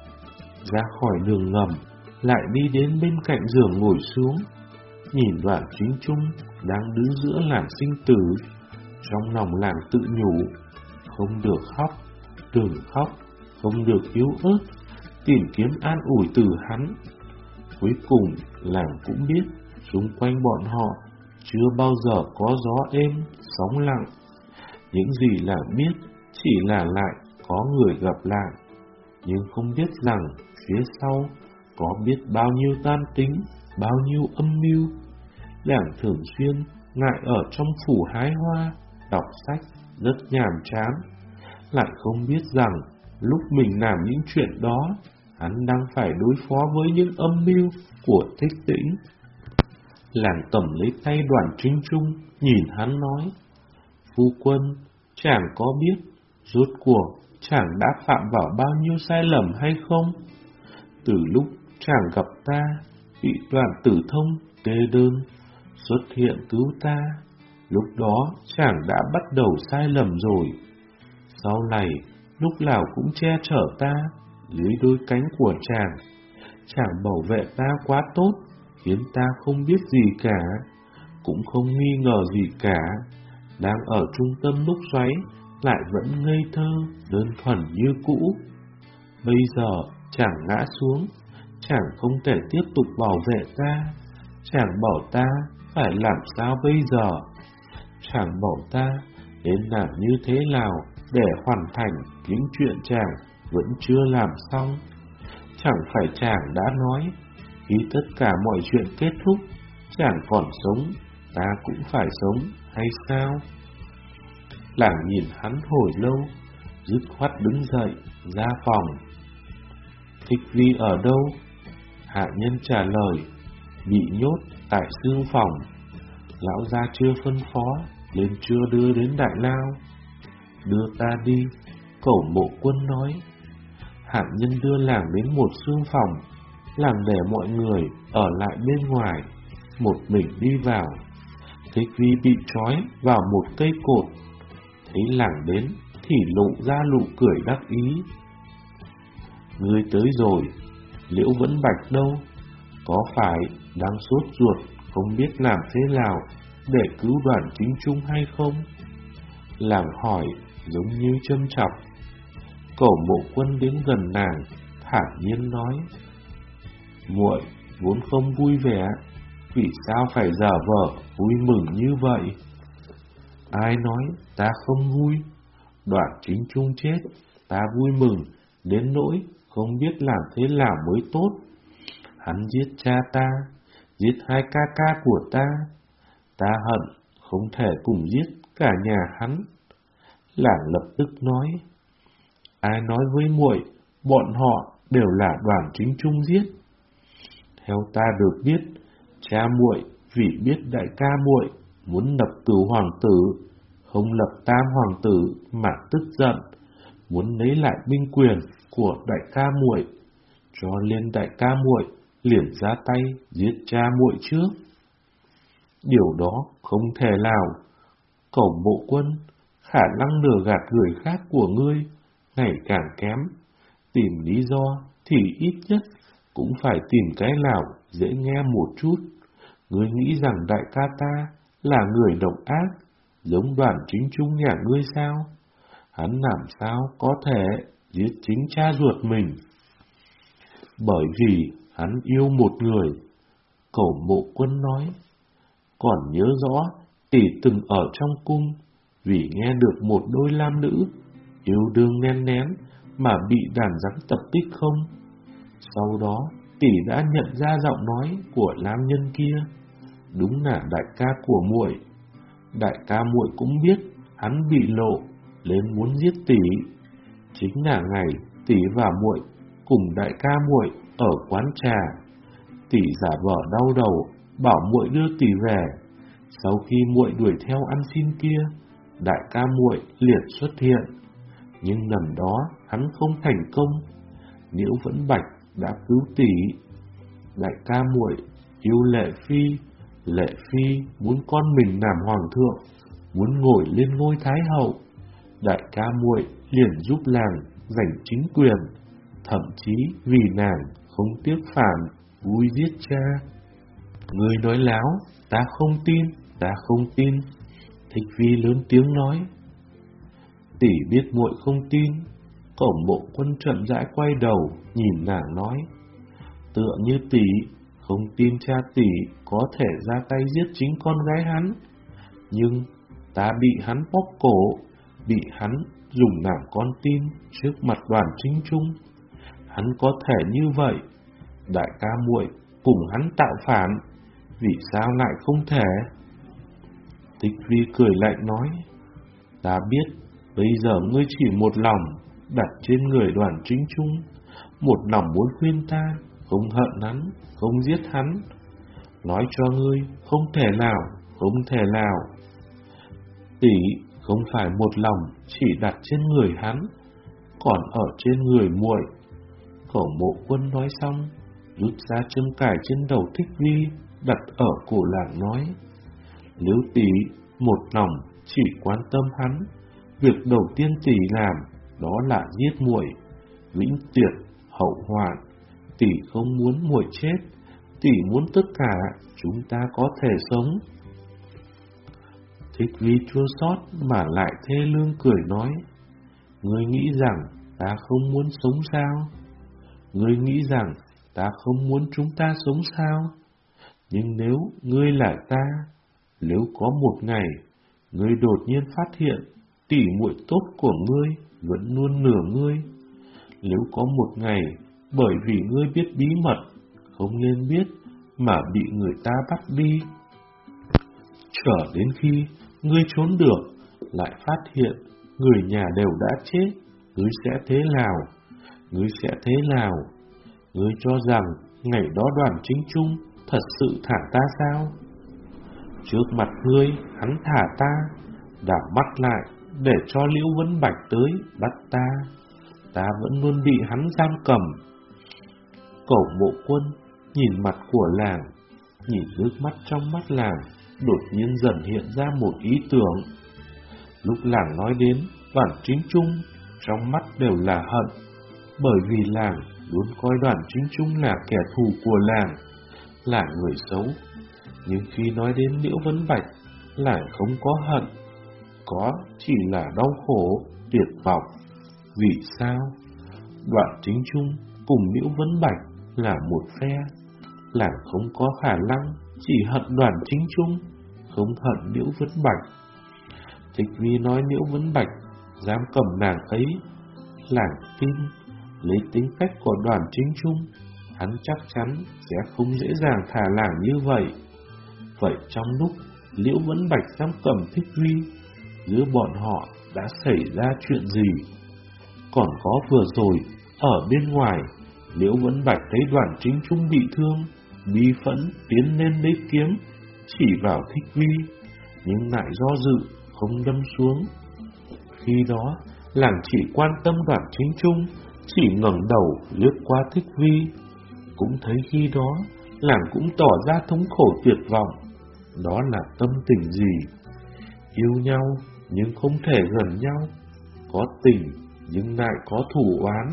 Ra khỏi đường ngầm, lại đi đến bên cạnh giường ngồi xuống, nhìn Đoàn Chính Trung đang đứng giữa làng sinh tử. Trong lòng làng tự nhủ, không được khóc, đừng khóc, không được yếu ớt, tìm kiếm an ủi từ hắn. Cuối cùng làng cũng biết xung quanh bọn họ chưa bao giờ có gió êm, sóng lặng. Những gì làng biết chỉ là lại có người gặp làng, nhưng không biết rằng phía sau có biết bao nhiêu toan tính, bao nhiêu âm mưu. Làng thường xuyên ngại ở trong phủ hái hoa, đọc sách rất nhàm chán, lại không biết rằng lúc mình làm những chuyện đó, hắn đang phải đối phó với những âm mưu của Thích Tĩnh. Làng cầm lấy tay Đoàn Chính Trung, nhìn hắn nói, phu quân, chàng có biết rốt cuộc chàng đã phạm vào bao nhiêu sai lầm hay không? Từ lúc chàng gặp ta, bị Đoàn Tử Thông kê đơn xuất hiện cứu ta, lúc đó chàng đã bắt đầu sai lầm rồi. Sau này, lúc nào cũng che chở ta dưới đôi cánh của chàng. Chàng bảo vệ ta quá tốt, khiến ta không biết gì cả, cũng không nghi ngờ gì cả. Đang ở trung tâm lúc xoáy, lại vẫn ngây thơ, đơn thuần như cũ. Bây giờ chàng ngã xuống, chàng không thể tiếp tục bảo vệ ta. Chàng bảo ta phải làm sao bây giờ? Chàng bảo ta nên làm như thế nào để hoàn thành những chuyện chàng vẫn chưa làm xong. Chẳng phải chàng đã nói, khi tất cả mọi chuyện kết thúc, chàng còn sống, ta cũng phải sống, hay sao? Làng nhìn hắn hồi lâu, dứt khoát đứng dậy, ra phòng. Thích Vi ở đâu? Hạ nhân trả lời, bị nhốt tại xương phòng. Lão gia chưa phân phó, nên chưa đưa đến Đại Lao. Đưa ta đi, Cẩu Mộ Quân nói. Hạ nhân đưa làng đến một xương phòng, làm để mọi người ở lại bên ngoài, một mình đi vào. Thích Vi bị trói vào một cây cột, thấy làng đến thì lộ ra nụ cười đắc ý. Ngươi tới rồi, Liễu Vẫn Bạch đâu? Có phải đang sốt ruột không biết làm thế nào để cứu Đoàn Chính Trung hay không? Làng hỏi giống như châm chọc. Cẩu Mộ Quân đến gần nàng, thản nhiên nói, muội vốn không vui vẻ, vì sao phải giả vờ vui mừng như vậy? Ai nói ta không vui? Đoàn Chính Trung chết, ta vui mừng đến nỗi không biết làm thế nào mới tốt. Hắn giết cha ta, giết hai ca ca của ta, ta hận không thể cùng giết cả nhà hắn. Làng lập tức nói, ai nói với muội bọn họ đều là Đoàn Chính Trung giết? Theo ta được biết, cha muội vì biết đại ca muội muốn lập cửu hoàng tử, không lập tam hoàng tử mà tức giận, muốn lấy lại binh quyền của đại ca muội, cho nên đại ca muội liền ra tay giết cha muội trước. Điều đó không thể nào. Cẩu Mộ Quân, khả năng lừa gạt người khác của ngươi ngày càng kém. Tìm lý do thì ít nhất cũng phải tìm cái nào dễ nghe một chút. Ngươi nghĩ rằng đại ca ta là người độc ác, giống Đoàn Chính Trung nhà ngươi sao? Hắn làm sao có thể giết chính cha ruột mình? Bởi vì hắn yêu một người. Cẩu Mộ Quân nói. Còn nhớ rõ tỷ từng ở trong cung, vì nghe được một đôi lam nữ yêu đương nén nén mà bị đàn rắn tập kích không? Sau đó tỷ đã nhận ra giọng nói của nam nhân kia, đúng là đại ca của muội. Đại ca muội cũng biết hắn bị lộ, nên muốn giết tỷ. Chính là ngày tỷ và muội cùng đại ca muội ở quán trà, tỷ giả vờ đau đầu bảo muội đưa tỷ về. Sau khi muội đuổi theo ăn xin kia, đại ca muội liền xuất hiện, nhưng lần đó hắn không thành công. Liễu Vẫn Bạch đã cứu tỷ. Đại ca muội yêu Lệ Phi. Lệ Phi muốn con mình làm hoàng thượng, muốn ngồi lên ngôi thái hậu. Đại ca muội liền giúp làng giành chính quyền, thậm chí vì nàng không tiếc phản, vui giết cha. Người nói láo, ta không tin, ta không tin. Thích Vi lớn tiếng nói. Tỷ biết muội không tin. Cổng Mộ Quân chậm rãi quay đầu nhìn nàng nói. Tựa như tỷ không tin cha tỷ có thể ra tay giết chính con gái hắn, nhưng ta bị hắn bóp cổ, bị hắn dùng làm con tin trước mặt Đoàn Chính Trung. Hắn có thể như vậy, đại ca muội cùng hắn tạo phản, vì sao lại không thể? Tịch Vi cười lạnh nói. Ta biết, bây giờ ngươi chỉ một lòng đặt trên người Đoàn Chính Trung, một lòng muốn khuyên ta không hận hắn, không giết hắn. Nói cho ngươi, không thể nào, không thể nào. Tỷ không phải một lòng chỉ đặt trên người hắn, còn ở trên người muội. Cẩu Mộ Quân nói xong, rút ra châm cài trên đầu Thích Vi, đặt ở cổ làng nói. Nếu tỷ một lòng chỉ quan tâm hắn, việc đầu tiên tỷ làm đó là giết muội, vĩnh tuyệt hậu hoạn. Tỷ không muốn muội chết, tỷ muốn tất cả chúng ta có thể sống. Thích Vi chua xót mà lại thê lương cười nói. Ngươi nghĩ rằng ta không muốn sống sao? Ngươi nghĩ rằng ta không muốn chúng ta sống sao? Nhưng nếu ngươi là ta, nếu có một ngày ngươi đột nhiên phát hiện tỷ muội tốt của ngươi vẫn luôn nửa ngươi, nếu có một ngày bởi vì ngươi biết bí mật không nên biết mà bị người ta bắt đi, trở đến khi ngươi trốn được lại phát hiện người nhà đều đã chết, ngươi sẽ thế nào? Ngươi sẽ thế nào? Ngươi cho rằng ngày đó Đoàn Chính Trung thật sự thả ta sao? Trước mặt ngươi hắn thả ta, đảo mắt lại để cho Liễu Vân Bạch tới bắt ta, ta vẫn luôn bị hắn giam cầm. Cẩu Mộ Quân nhìn mặt của làng, nhìn nước mắt trong mắt làng, đột nhiên dần hiện ra một ý tưởng. Lúc làng nói đến Đoàn Chính Trung, trong mắt đều là hận, bởi vì làng luôn coi Đoàn Chính Trung là kẻ thù của làng, là người xấu. Nhưng khi nói đến Liễu Vân Bạch, làng không có hận, có chỉ là đau khổ, tuyệt vọng. Vì sao? Đoàn Chính Trung cùng Liễu Vân Bạch là một phe, làng không có khả năng chỉ hận Đoàn Chính Trung, không hận Liễu Vân Bạch. Thích Vi nói Liễu Vân Bạch dám cầm nàng ấy, làng tin. Lấy tính cách của Đoàn Chính Trung, hắn chắc chắn sẽ không dễ dàng thả làng như vậy. Vậy trong lúc Liễu Vân Bạch dám cầm Thích Vi, giữa bọn họ đã xảy ra chuyện gì? Còn có vừa rồi, ở bên ngoài, Liễu Vân Bạch thấy Đoàn Chính Trung bị thương, bi phẫn tiến lên lấy kiếm, chỉ vào Thích Vi, nhưng lại do dự, không đâm xuống. Khi đó, làng chỉ quan tâm Đoàn Chính Trung, chỉ ngẩng đầu lướt qua Thích Vi. Cũng thấy khi đó, làng cũng tỏ ra thống khổ tuyệt vọng. Đó là tâm tình gì? Yêu nhau nhưng không thể gần nhau, có tình nhưng lại có thù oán.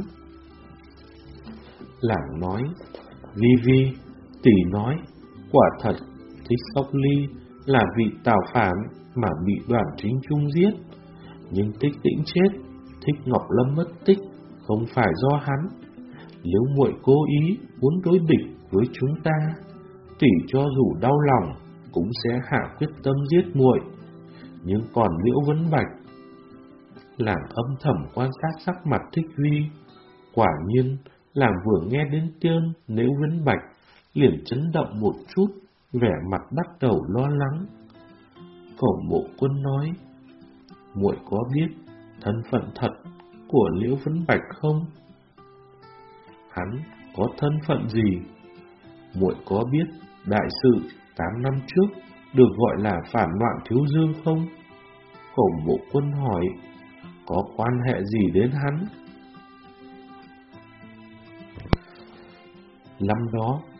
Làng nói, Vi Vi, tỷ nói, quả thật Thích Sóc Ly là vị tào phản mà bị Đoàn Chính Trung giết. Nhưng Thích Tĩnh chết, Thích Ngọc Lâm mất tích, không phải do hắn. Nếu muội cố ý muốn đối địch với chúng ta, tỷ cho dù đau lòng cũng sẽ hạ quyết tâm giết muội. Nhưng còn Liễu Vân Bạch, làng âm thầm quan sát sắc mặt Thích Vi. Quả nhiên, làng vừa nghe đến tên Liễu Vân Bạch liền chấn động một chút, vẻ mặt bắt đầu lo lắng. Cẩu Mộ Quân nói, muội có biết thân phận thật của Liễu Vân Bạch không? Hắn có thân phận gì? Muội có biết đại sự tám năm trước được gọi là phản loạn Thiếu Dương không? Cẩu Mộ Quân hỏi, có quan hệ gì đến hắn? Năm đó,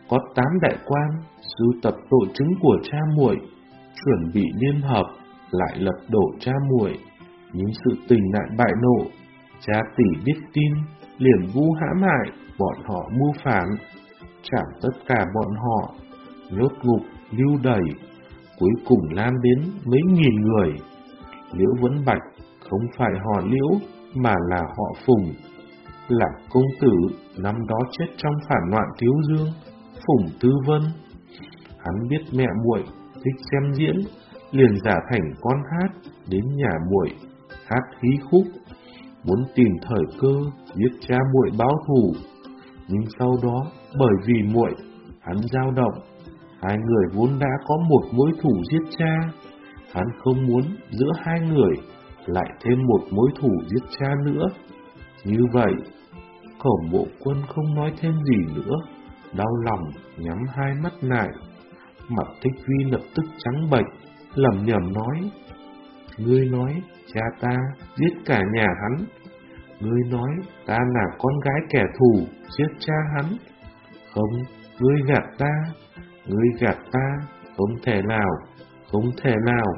có tám đại quan sưu tập tội chứng của cha muội, chuẩn bị liên hợp lại lật đổ cha muội. Nhưng sự tình lại bại lộ, cha tỷ biết tin, liền vu hãm hại bọn họ mưu phản, chạm tất cả bọn họ, nhốt ngục lưu đày, cuối cùng lan đến mấy nghìn người. Liễu Vấn Bạch không phải họ Liễu mà là họ Phùng, là công tử năm đó chết trong phản loạn Thiếu Dương, Phùng Tư Vân. Hắn biết mẹ muội thích xem diễn, liền giả thành con hát đến nhà muội hát hí khúc, muốn tìm thời cơ giết cha muội báo thù. Nhưng sau đó bởi vì muội hắn dao động, hai người vốn đã có một mối thù giết cha, hắn không muốn giữa hai người lại thêm một mối thù giết cha nữa. Như vậy, Cẩu Mộ Quân không nói thêm gì nữa, đau lòng nhắm hai mắt lại. Mặt Thích Vi lập tức trắng bệch, lẩm nhẩm nói: Ngươi nói cha ta giết cả nhà hắn, ngươi nói ta là con gái kẻ thù giết cha hắn. Không, ngươi gạt ta, ngươi gạt ta, không thể nào, không thể nào.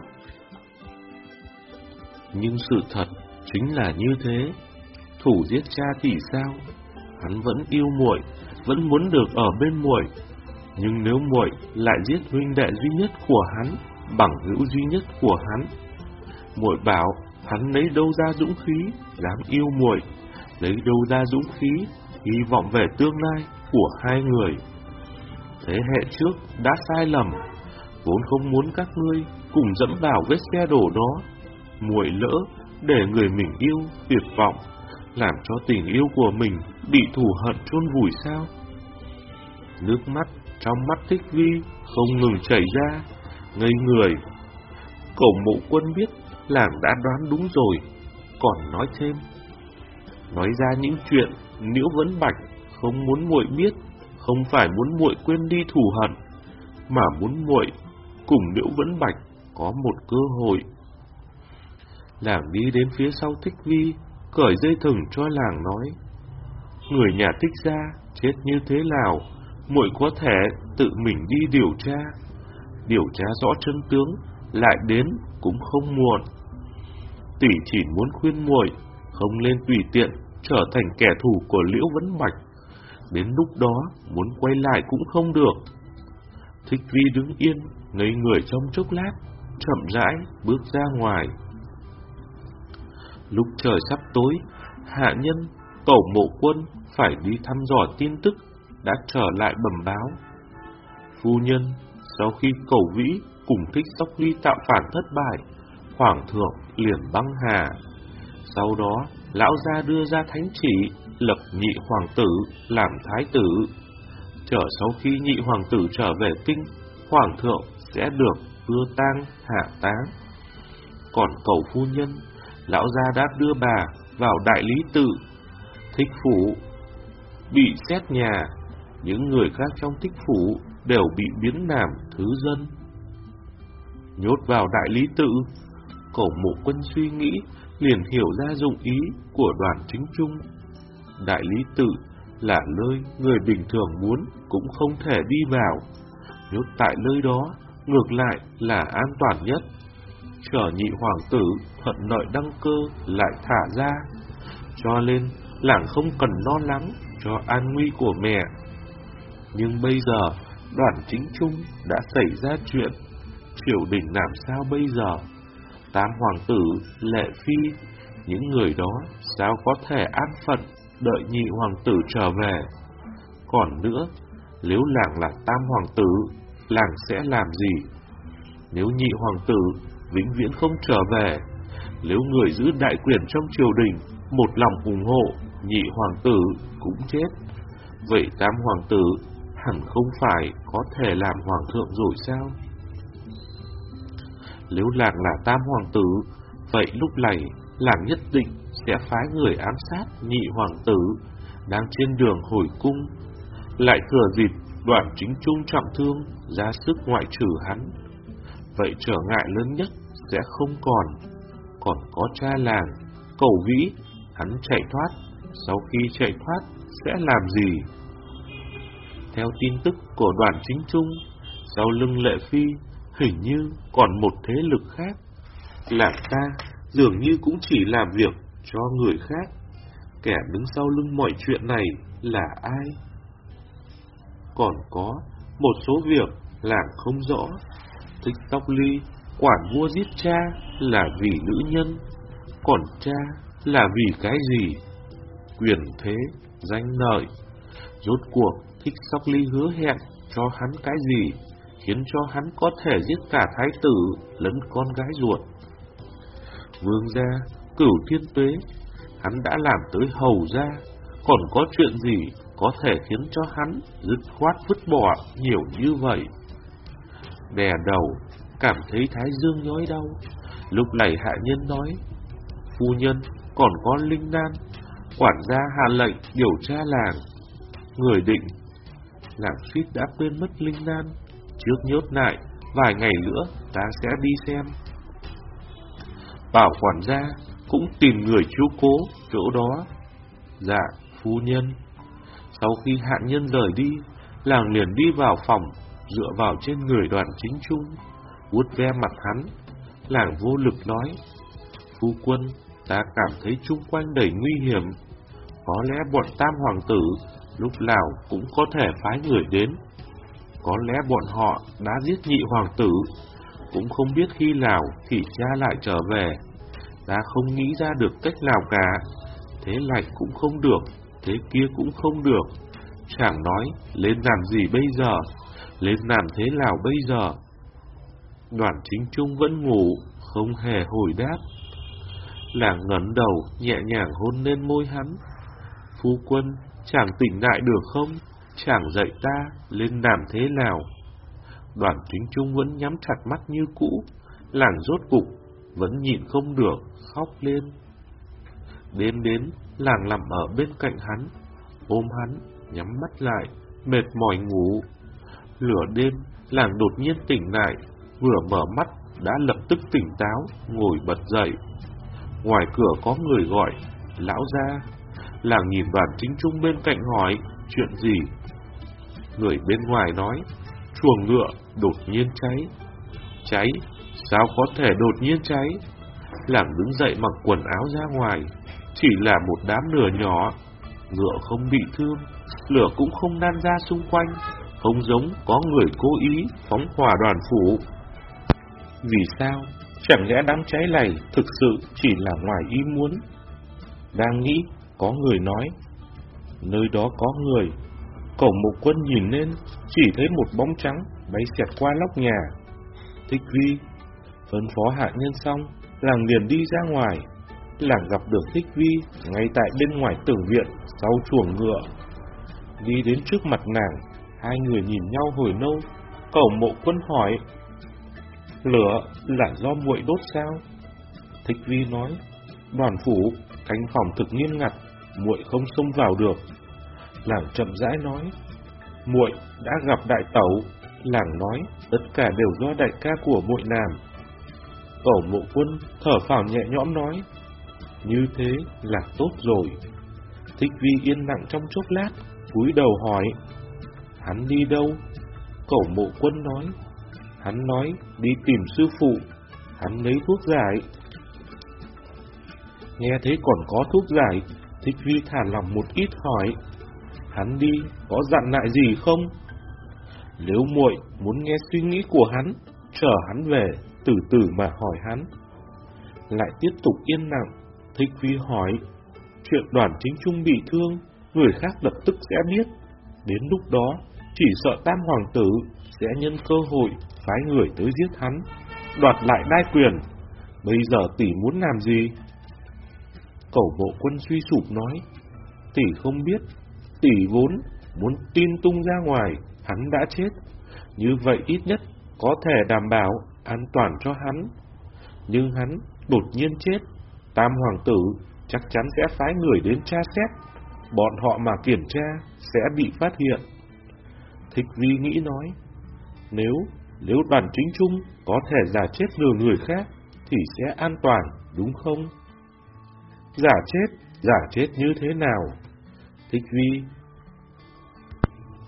Nhưng sự thật chính là như thế. Thủ giết cha thì sao? Hắn vẫn yêu muội, vẫn muốn được ở bên muội. Nhưng nếu muội lại giết huynh đệ duy nhất của hắn, bằng hữu duy nhất của hắn, muội bảo hắn lấy đâu ra dũng khí dám yêu muội, lấy đâu ra dũng khí hy vọng về tương lai của hai người. Thế hệ trước đã sai lầm, vốn không muốn các ngươi cùng dẫm vào vết xe đổ đó. Muội lỡ để người mình yêu tuyệt vọng, làm cho tình yêu của mình bị thù hận chôn vùi sao? Nước mắt trong mắt Thích Vi không ngừng chảy ra, ngây người. Cẩu Mộ Quân biết làng đã đoán đúng rồi, còn nói thêm, nói ra những chuyện Liễu Vấn Bạch không muốn muội biết, không phải muốn muội quên đi thù hận, mà muốn muội cùng Liễu Vấn Bạch có một cơ hội. Làng đi đến phía sau Thích Vi, cởi dây thừng cho làng nói: Người nhà Thích gia chết như thế nào, muội có thể tự mình đi điều tra, điều tra rõ chân tướng, lại đến cũng không muộn. Tỷ chỉ muốn khuyên muội không nên tùy tiện trở thành kẻ thù của Liễu Vấn Bạch, đến lúc đó muốn quay lại cũng không được. Thích Vi đứng yên, ngây người trong chốc lát, chậm rãi bước ra ngoài. Lúc trời sắp tối, hạ nhân Cẩu Mộ Quân phải đi thăm dò tin tức đã trở lại bẩm báo: Phu nhân, sau khi Cẩu Vĩ cùng Thích Sóc Ly tạo phản thất bại, Hoàng thượng liền băng hà. Sau đó, lão gia đưa ra thánh chỉ lập nhị hoàng tử làm thái tử. Chờ sau khi nhị hoàng tử trở về kinh, Hoàng thượng sẽ được ưa tang hạ táng. Còn Cẩu phu nhân, lão gia đã đưa bà vào đại lý tự, Thích phủ bị xét nhà, những người khác trong Thích phủ đều bị biến làm thứ dân. Nhốt vào đại lý tự, Cẩu Mộ Quân suy nghĩ liền hiểu ra dụng ý của Đoàn Chính Trung. Đại lý tự là nơi người bình thường muốn cũng không thể đi vào, nhốt tại nơi đó ngược lại là an toàn nhất. Chờ nhị hoàng tử thuận lợi đăng cơ lại thả ra, cho nên làng không cần lo lắng cho an nguy của mẹ. Nhưng bây giờ Đoàn Chính Trung đã xảy ra chuyện, triều đình làm sao bây giờ? Tam hoàng tử, Lệ Phi, những người đó sao có thể an phận đợi nhị hoàng tử trở về? Còn nữa, nếu làng là tam hoàng tử, làng sẽ làm gì? Nếu nhị hoàng tử vĩnh viễn không trở về, nếu người giữ đại quyền trong triều đình một lòng ủng hộ, nhị hoàng tử cũng chết, vậy tam hoàng tử hẳn không phải có thể làm hoàng thượng rồi sao? Nếu làng là tam hoàng tử, vậy lúc này làng nhất định sẽ phái người ám sát nhị hoàng tử đang trên đường hồi cung, lại thừa dịp Đoàn Chính Trung trọng thương ra sức ngoại trừ hắn. Vậy trở ngại lớn nhất sẽ không còn. Còn có cha làng Cẩu Vĩ, hắn chạy thoát, sau khi chạy thoát sẽ làm gì? Theo tin tức của Đoàn Chính Trung, sau lưng Lệ Phi hình như còn một thế lực khác. Lạc ta dường như cũng chỉ làm việc cho người khác. Kẻ đứng sau lưng mọi chuyện này là ai? Còn có một số việc làm không rõ. Thích Tóc Ly quản vua giết cha là vì nữ nhân, còn cha là vì cái gì? Quyền thế, danh lợi. Rốt cuộc Thích Tóc Ly hứa hẹn cho hắn cái gì, khiến cho hắn có thể giết cả thái tử lẫn con gái ruột? Vương gia, Cửu Thiên Tuế, hắn đã làm tới hầu gia, còn có chuyện gì có thể khiến cho hắn dứt khoát vứt bỏ nhiều như vậy? Đè đầu, cảm thấy thái dương nhói đau. Lúc này hạ nhân nói: phu nhân, còn có Linh Nan. Quản gia hạ lệnh điều tra làng. Người định. Làng suýt đã quên mất Linh Nan. Trước nhốt lại, vài ngày nữa ta sẽ đi xem. Bảo quản gia cũng tìm người chiếu cố chỗ đó. Dạ, phu nhân. Sau khi hạ nhân rời đi, làng liền đi vào phòng, dựa vào trên người Đoàn Chính Trung, vuốt ve mặt hắn. Làng vô lực nói: phu quân, ta cảm thấy chung quanh đầy nguy hiểm. Có lẽ bọn Tam Hoàng tử lúc nào cũng có thể phái người đến. Có lẽ bọn họ đã giết Nhị Hoàng tử, cũng không biết khi nào thì cha lại trở về. Ta không nghĩ ra được cách nào cả. Thế lạnh cũng không được, thế kia cũng không được. Chẳng nói lên làm gì bây giờ, lên làm thế nào bây giờ? Đoàn Chính Trung vẫn ngủ, không hề hồi đáp. Làng ngẩng đầu nhẹ nhàng hôn lên môi hắn. Phu quân, chàng tỉnh lại được không? Chàng dạy ta lên làm thế nào? Đoàn Chính Trung vẫn nhắm chặt mắt như cũ. Làng rốt cục vẫn nhịn không được, khóc lên. Đêm đến, làng nằm ở bên cạnh hắn, ôm hắn, nhắm mắt lại, mệt mỏi ngủ. Lửa đêm, làng đột nhiên tỉnh lại, vừa mở mắt đã lập tức tỉnh táo, ngồi bật dậy. Ngoài cửa có người gọi: lão gia. Làng nhìn Đoàn Chính Trung bên cạnh hỏi: chuyện gì? Người bên ngoài nói: chuồng ngựa đột nhiên cháy. Cháy? Sao có thể đột nhiên cháy? Làng đứng dậy mặc quần áo ra ngoài. Chỉ là một đám lửa nhỏ, ngựa không bị thương, lửa cũng không lan ra xung quanh, không giống có người cố ý phóng hỏa Đoàn phủ. Vì sao? Chẳng lẽ đám cháy này thực sự chỉ là ngoài ý muốn? Đang nghĩ, có người nói: nơi đó có người. Cẩu Mộ Quân nhìn lên, chỉ thấy một bóng trắng bay xẹt qua nóc nhà. Thích Vi. Phân phó hạ nhân xong, làng liền đi ra ngoài. Làng gặp được Thích Vi ngay tại bên ngoài tường viện sau chuồng ngựa. Đi đến trước mặt nàng, hai người nhìn nhau hồi lâu. Cẩu Mộ Quân hỏi: lửa là do muội đốt sao? Thích Vi nói: Đoàn phủ canh phòng thực nghiêm ngặt, muội không xông vào được. Làng chậm rãi nói: muội đã gặp đại tẩu. Làng nói: tất cả đều do đại ca của muội làm. Cẩu Mộ Quân thở phào nhẹ nhõm nói: như thế là tốt rồi. Thích Vi yên lặng trong chốc lát, cúi đầu hỏi: hắn đi đâu? Cẩu Mộ Quân nói: hắn nói đi tìm sư phụ, hắn lấy thuốc giải. Nghe thấy còn có thuốc giải, Thích Vi thả lòng một ít hỏi: hắn đi có dặn lại gì không? Nếu muội muốn nghe suy nghĩ của hắn, chờ hắn về từ từ mà hỏi hắn. Lại tiếp tục yên lặng. Thích Vi hỏi: chuyện Đoàn Chính Trung bị thương, người khác lập tức sẽ biết. Đến lúc đó, chỉ sợ Tam Hoàng tử sẽ nhân cơ hội phái người tới giết hắn, đoạt lại đai quyền. Bây giờ tỷ muốn làm gì? Cẩu Mộ Quân suy sụp nói: tỷ không biết. Tỷ vốn muốn tin tung ra ngoài hắn đã chết, như vậy ít nhất có thể đảm bảo an toàn cho hắn. Nhưng hắn đột nhiên chết, Tam Hoàng tử chắc chắn sẽ phái người đến tra xét. Bọn họ mà kiểm tra sẽ bị phát hiện. Thích Vi nghĩ nói: Nếu Nếu Đoàn Chính Trung có thể giả chết lừa người khác thì sẽ an toàn, đúng không? Giả chết, giả chết như thế nào? Thích Vi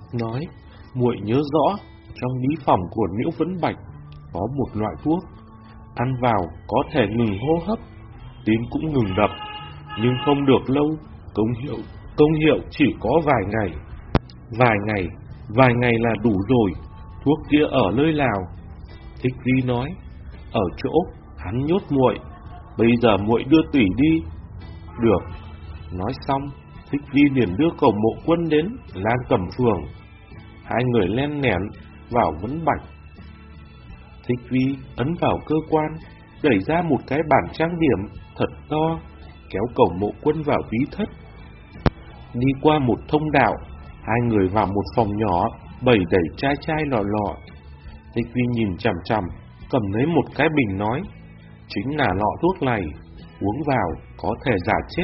nói: muội nhớ rõ, trong bí phòng của Liễu Vấn Bạch có một loại thuốc, ăn vào có thể ngừng hô hấp, tim cũng ngừng đập, nhưng không được lâu, công hiệu công hiệu chỉ có vài ngày. Vài ngày, vài ngày là đủ rồi. Thuốc kia ở nơi nào? Thích Vi nói: ở chỗ hắn nhốt muội, bây giờ muội đưa tỷ đi. Được. Nói xong, Thích Vi liền đưa Cẩu Mộ Quân đến Lan Cẩm Phường. Hai người len lẻn vào Vấn Bạch. Thích Vi ấn vào cơ quan, đẩy ra một cái bản trang điểm thật to, kéo Cẩu Mộ Quân vào bí thất. Đi qua một thông đạo, hai người vào một phòng nhỏ, bày đầy chai chai lọ lọ. Thích Vi nhìn chằm chằm, cầm lấy một cái bình nói: chính là lọ thuốc này, uống vào có thể giả chết.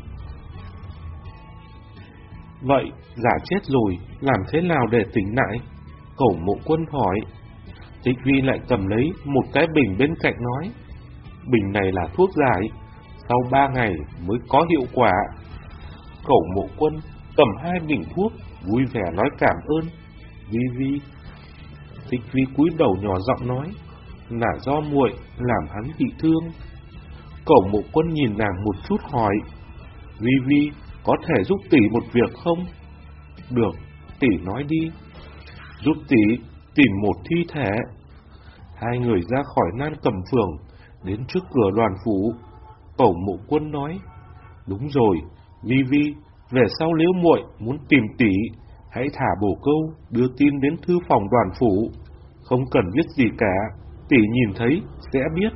Vậy, giả chết rồi, làm thế nào để tỉnh lại? Cẩu Mộ Quân hỏi. Thích Vi lại cầm lấy một cái bình bên cạnh nói: bình này là thuốc giải, sau ba ngày mới có hiệu quả. Cẩu Mộ Quân cầm hai bình thuốc, vui vẻ nói cảm ơn. Vi Vi. Thích Vi cúi đầu nhỏ giọng nói: là do muội làm hắn bị thương. Cẩu Mộ Quân nhìn nàng một chút hỏi: Vi Vi, có thể giúp tỷ một việc không? Được, tỷ nói đi. Giúp tỷ tìm một thi thể. Hai người ra khỏi Nan Cẩm Phường, đến trước cửa đoàn phủ. Cẩu Mộ Quân nói: đúng rồi, Vi Vi, về sau nếu muội muốn tìm tỷ, hãy thả bồ câu đưa tin đến thư phòng đoàn phủ, không cần viết gì cả, tỷ nhìn thấy sẽ biết.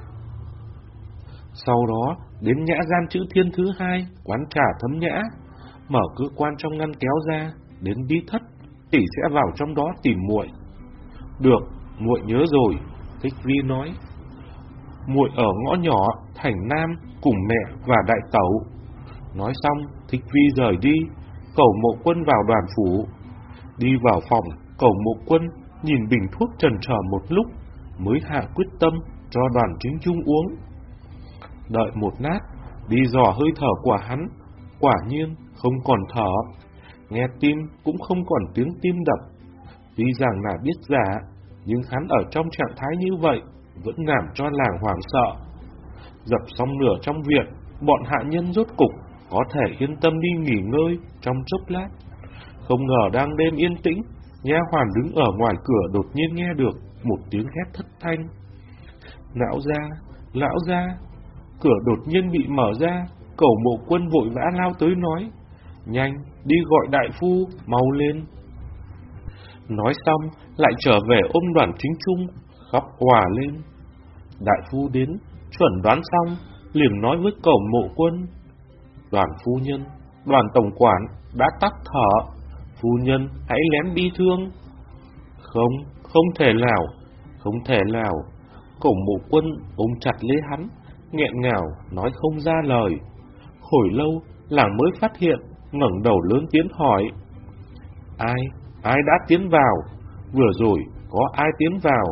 Sau đó đến nhã gian chữ Thiên thứ hai, quán trà Thấm Nhã, mở cơ quan trong ngăn kéo ra, đến bí thất, tỷ sẽ vào trong đó tìm muội. Được, muội nhớ rồi. Thích Vi nói. Muội ở ngõ nhỏ Thành Nam cùng mẹ và đại tẩu. Nói xong, Thích Vi rời đi. Cẩu Mộ Quân vào đoàn phủ. Đi vào phòng, Cẩu Mộ Quân nhìn bình thuốc chần chờ một lúc, mới hạ quyết tâm cho Đoàn Chính Trung uống. Đợi một lát, đi dò hơi thở của hắn, quả nhiên không còn thở, nghe tim cũng không còn tiếng tim đập. Tuy rằng là biết giả, nhưng hắn ở trong trạng thái như vậy vẫn làm cho làng hoảng sợ. Dập xong nửa trong viện, bọn hạ nhân rốt cục có thể yên tâm đi nghỉ ngơi trong chốc lát. Không ngờ đang đêm yên tĩnh, nha hoàn đứng ở ngoài cửa đột nhiên nghe được một tiếng hét thất thanh: lão gia, lão gia! Cửa đột nhiên bị mở ra. Cẩu Mộ Quân vội vã lao tới nói: nhanh, đi gọi đại phu, mau lên. Nói xong lại trở về ôm Đoàn Chính Trung, khóc òa lên. Đại phu đến, chuẩn đoán xong, liền nói với Cẩu Mộ Quân: Đoàn phu nhân, Đoàn tổng quản đã tắt thở, phu nhân hãy lén bi thương. Không, không thể nào, không thể nào. Cẩu Mộ Quân ôm chặt lấy hắn, nghẹn ngào nói không ra lời. Hồi lâu làng mới phát hiện, ngẩng đầu lớn tiếng hỏi: ai, ai đã tiến vào? Vừa rồi có ai tiến vào?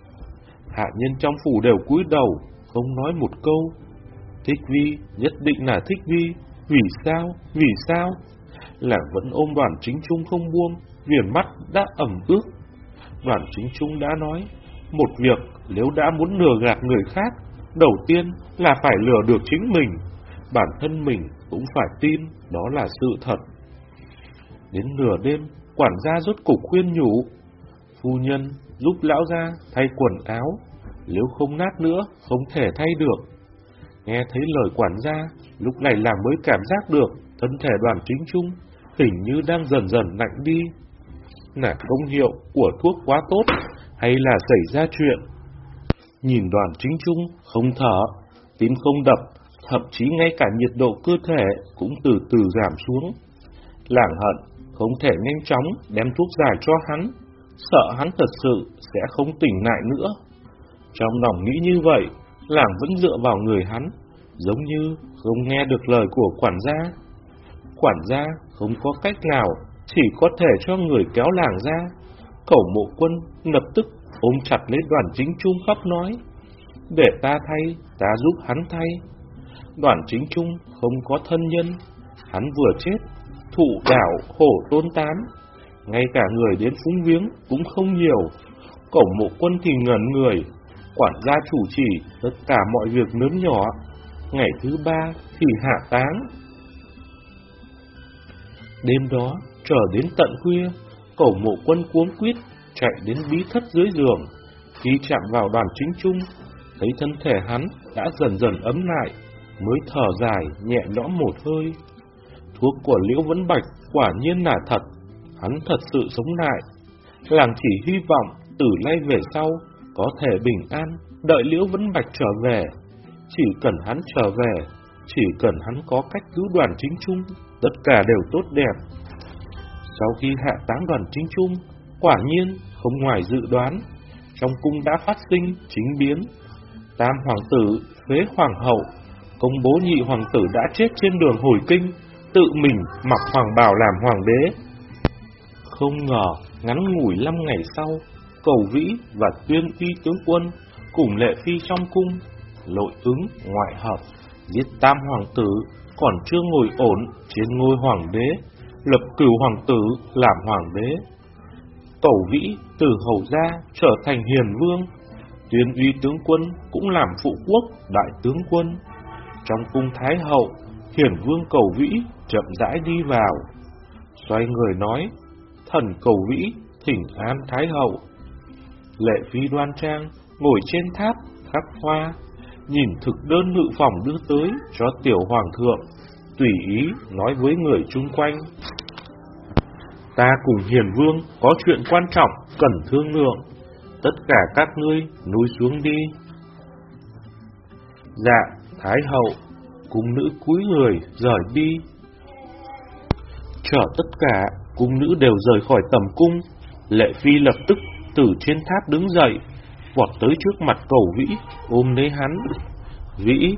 Hạ nhân trong phủ đều cúi đầu, không nói một câu. Thích Vi, nhất định là Thích Vi. Vì sao, vì sao? Làng vẫn ôm Đoàn Chính Trung không buông, viền mắt đã ẩm ướt. Đoàn Chính Trung đã nói, một việc nếu đã muốn lừa gạt người khác, đầu tiên là phải lừa được chính mình, bản thân mình cũng phải tin đó là sự thật. Đến nửa đêm, quản gia rốt cục khuyên nhủ: phu nhân, giúp lão gia thay quần áo, nếu không nát nữa không thể thay được. Nghe thấy lời quản gia, lúc này làng mới cảm giác được thân thể Đoàn Chính Trung hình như đang dần dần lạnh đi. Là công hiệu của thuốc quá tốt, hay là xảy ra chuyện? Nhìn Đoàn Chính Trung không thở, tim không đập, thậm chí ngay cả nhiệt độ cơ thể cũng từ từ giảm xuống. Làng hận không thể nhanh chóng đem thuốc giải cho hắn, sợ hắn thật sự sẽ không tỉnh lại nữa. Trong lòng nghĩ như vậy, làng vẫn dựa vào người hắn, giống như không nghe được lời của quản gia. Quản gia không có cách nào, chỉ có thể cho người kéo làng ra. Cẩu Mộ Quân lập tức ôm chặt lấy Đoàn Chính Trung khóc nói: để ta thay, ta giúp hắn thay. Đoàn Chính Trung không có thân nhân, hắn vừa chết, thụ đảo hổ tôn tám, ngay cả người đến phúng viếng cũng không nhiều. Cẩu Mộ Quân thì ngẩn người, quản gia chủ chỉ tất cả mọi việc lớn nhỏ. Ngày thứ ba thì hạ táng. Đêm đó chờ đến tận khuya, Cẩu Mộ Quân cuống quýt chạy đến bí thất dưới giường. Khi chạm vào Đoàn Chính Trung, thấy thân thể hắn đã dần dần ấm lại, mới thở dài nhẹ nhõm một hơi. Thuốc của Liễu Vân Bạch quả nhiên là thật, hắn thật sự sống lại. Làng chỉ hy vọng từ nay về sau có thể bình an đợi Liễu Vân Bạch trở về. Chỉ cần hắn trở về, chỉ cần hắn có cách cứu Đoàn Chính Trung, tất cả đều tốt đẹp. Sau khi hạ táng Đoàn Chính Trung, quả nhiên không ngoài dự đoán, trong cung đã phát sinh chính biến. Tam hoàng tử phế hoàng hậu, công bố nhị hoàng tử đã chết trên đường hồi kinh, tự mình mặc hoàng bào làm hoàng đế. Không ngờ ngắn ngủi năm ngày sau, Cẩu Vĩ và Tuyên Uy tướng quân cùng Lệ Phi trong cung, nội ứng ngoại hợp, giết tam hoàng tử còn chưa ngồi ổn trên ngôi hoàng đế, lập Cửu hoàng tử làm hoàng đế. Cẩu Vĩ từ hầu gia trở thành hiền vương, Tuyên Uy tướng quân cũng làm phụ quốc đại tướng quân. Trong cung thái hậu, hiền vương Cẩu Vĩ chậm rãi đi vào, xoay người nói: "Thần Cẩu Vĩ thỉnh an thái hậu." Lệ Phi đoan trang ngồi trên tháp khắc hoa, nhìn thực đơn ngự phòng đưa tới cho tiểu hoàng thượng, tùy ý nói với người chung quanh: "Ta cùng hiền vương có chuyện quan trọng cần thương lượng, tất cả các ngươi nuôi xuống đi." "Dạ, thái hậu." Cung nữ cúi người rời đi. Chờ tất cả cung nữ đều rời khỏi tầm cung, Lệ Phi lập tức từ trên tháp đứng dậy, vọt tới trước mặt Cẩu Vĩ, ôm lấy hắn. "Vĩ!"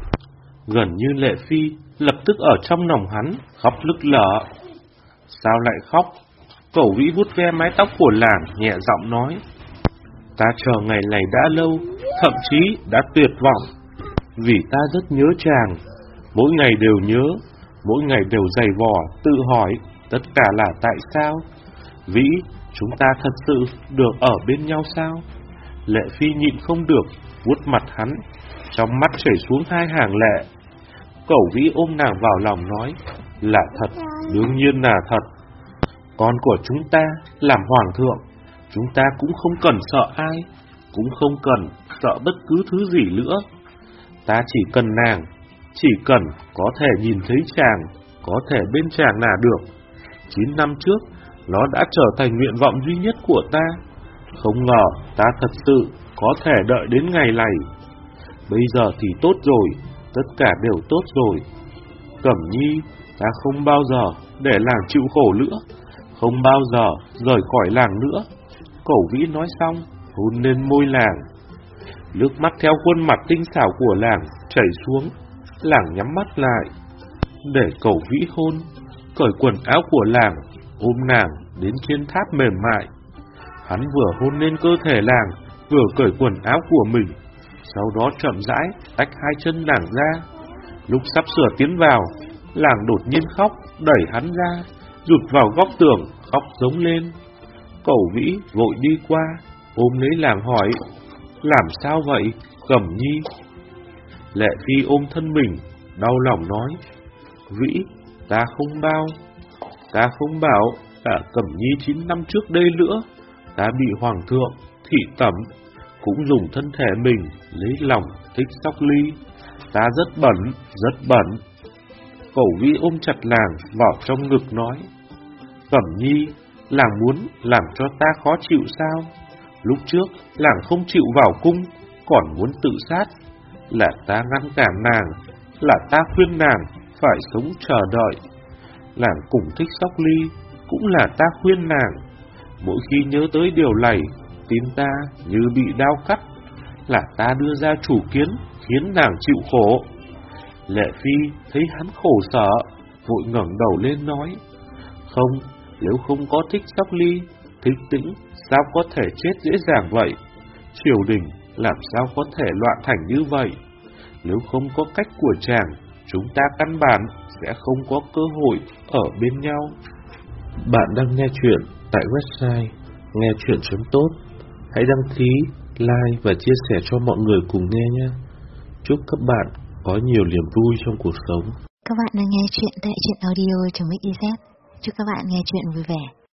Gần như Lệ Phi lập tức ở trong lòng hắn khóc nức nở. "Sao lại khóc?" Cẩu Vĩ vuốt ve mái tóc của nàng, nhẹ giọng nói: "Ta chờ ngày này đã lâu, thậm chí đã tuyệt vọng. Vì ta rất nhớ chàng, mỗi ngày đều nhớ, mỗi ngày đều dày vò, tự hỏi tất cả là tại sao. Vĩ, chúng ta thật sự được ở bên nhau sao?" Lệ Phi nhịn không được, vuốt mặt hắn, trong mắt chảy xuống hai hàng lệ. Cẩu Vĩ ôm nàng vào lòng nói: "Là thật, đương nhiên là thật. Con của chúng ta làm hoàng thượng, chúng ta cũng không cần sợ ai, cũng không cần sợ bất cứ thứ gì nữa. Ta chỉ cần nàng, chỉ cần có thể nhìn thấy chàng, có thể bên chàng là được. Chín năm trước, nó đã trở thành nguyện vọng duy nhất của ta. Không ngờ ta thật sự có thể đợi đến ngày này. Bây giờ thì tốt rồi, tất cả đều tốt rồi. Cẩm Nhi, ta không bao giờ để làng chịu khổ nữa, không bao giờ rời khỏi làng nữa." Cẩu Vĩ nói xong, hôn lên môi làng. Nước mắt theo khuôn mặt tinh xảo của làng chảy xuống, làng nhắm mắt lại, để Cẩu Vĩ hôn, cởi quần áo của làng, ôm nàng đến trên tháp mềm mại. Hắn vừa hôn lên cơ thể làng, vừa cởi quần áo của mình, sau đó chậm rãi tách hai chân làng ra. Lúc sắp sửa tiến vào, làng đột nhiên khóc, đẩy hắn ra, rụt vào góc tường, khóc giống lên. Cẩu Vĩ vội đi qua, ôm lấy làng hỏi: "Làm sao vậy, Cẩm Nhi?" Lệ Phi ôm thân mình, đau lòng nói: "Vĩ, ta không bao, ta không bảo cả Cẩm Nhi chín năm trước đây nữa, ta bị hoàng thượng, thị tẩm, cũng dùng thân thể mình lấy lòng Thích Sóc Ly. Ta rất bẩn, rất bẩn." Cẩu Vĩ ôm chặt làng vào trong ngực nói: "Cẩm Nhi, làng muốn làm cho ta khó chịu sao? Lúc trước làng không chịu vào cung, còn muốn tự sát. Là ta ngăn cản nàng, là ta khuyên nàng phải sống chờ đợi. Làng cùng Thích Sóc Ly, cũng là ta khuyên nàng. Mỗi khi nhớ tới điều này, tim ta như bị đau cắt. Là ta đưa ra chủ kiến, khiến nàng chịu khổ." Lệ Phi thấy hắn khổ sở, vội ngẩng đầu lên nói: "Không, nếu không có Thích Sóc Ly, Thích Tĩnh sao có thể chết dễ dàng vậy? Triều đình làm sao có thể loạn thành như vậy? Nếu không có cách của chàng, chúng ta căn bản sẽ không có cơ hội ở bên nhau." Bạn đang nghe chuyện tại website nghe chuyện chấm tốt. Hãy đăng ký, like và chia sẻ cho mọi người cùng nghe nhé. Chúc các bạn có nhiều niềm vui trong cuộc sống. Các bạn đang nghe chuyện tại truyện audio chấm xyz. Chúc các bạn nghe chuyện vui vẻ.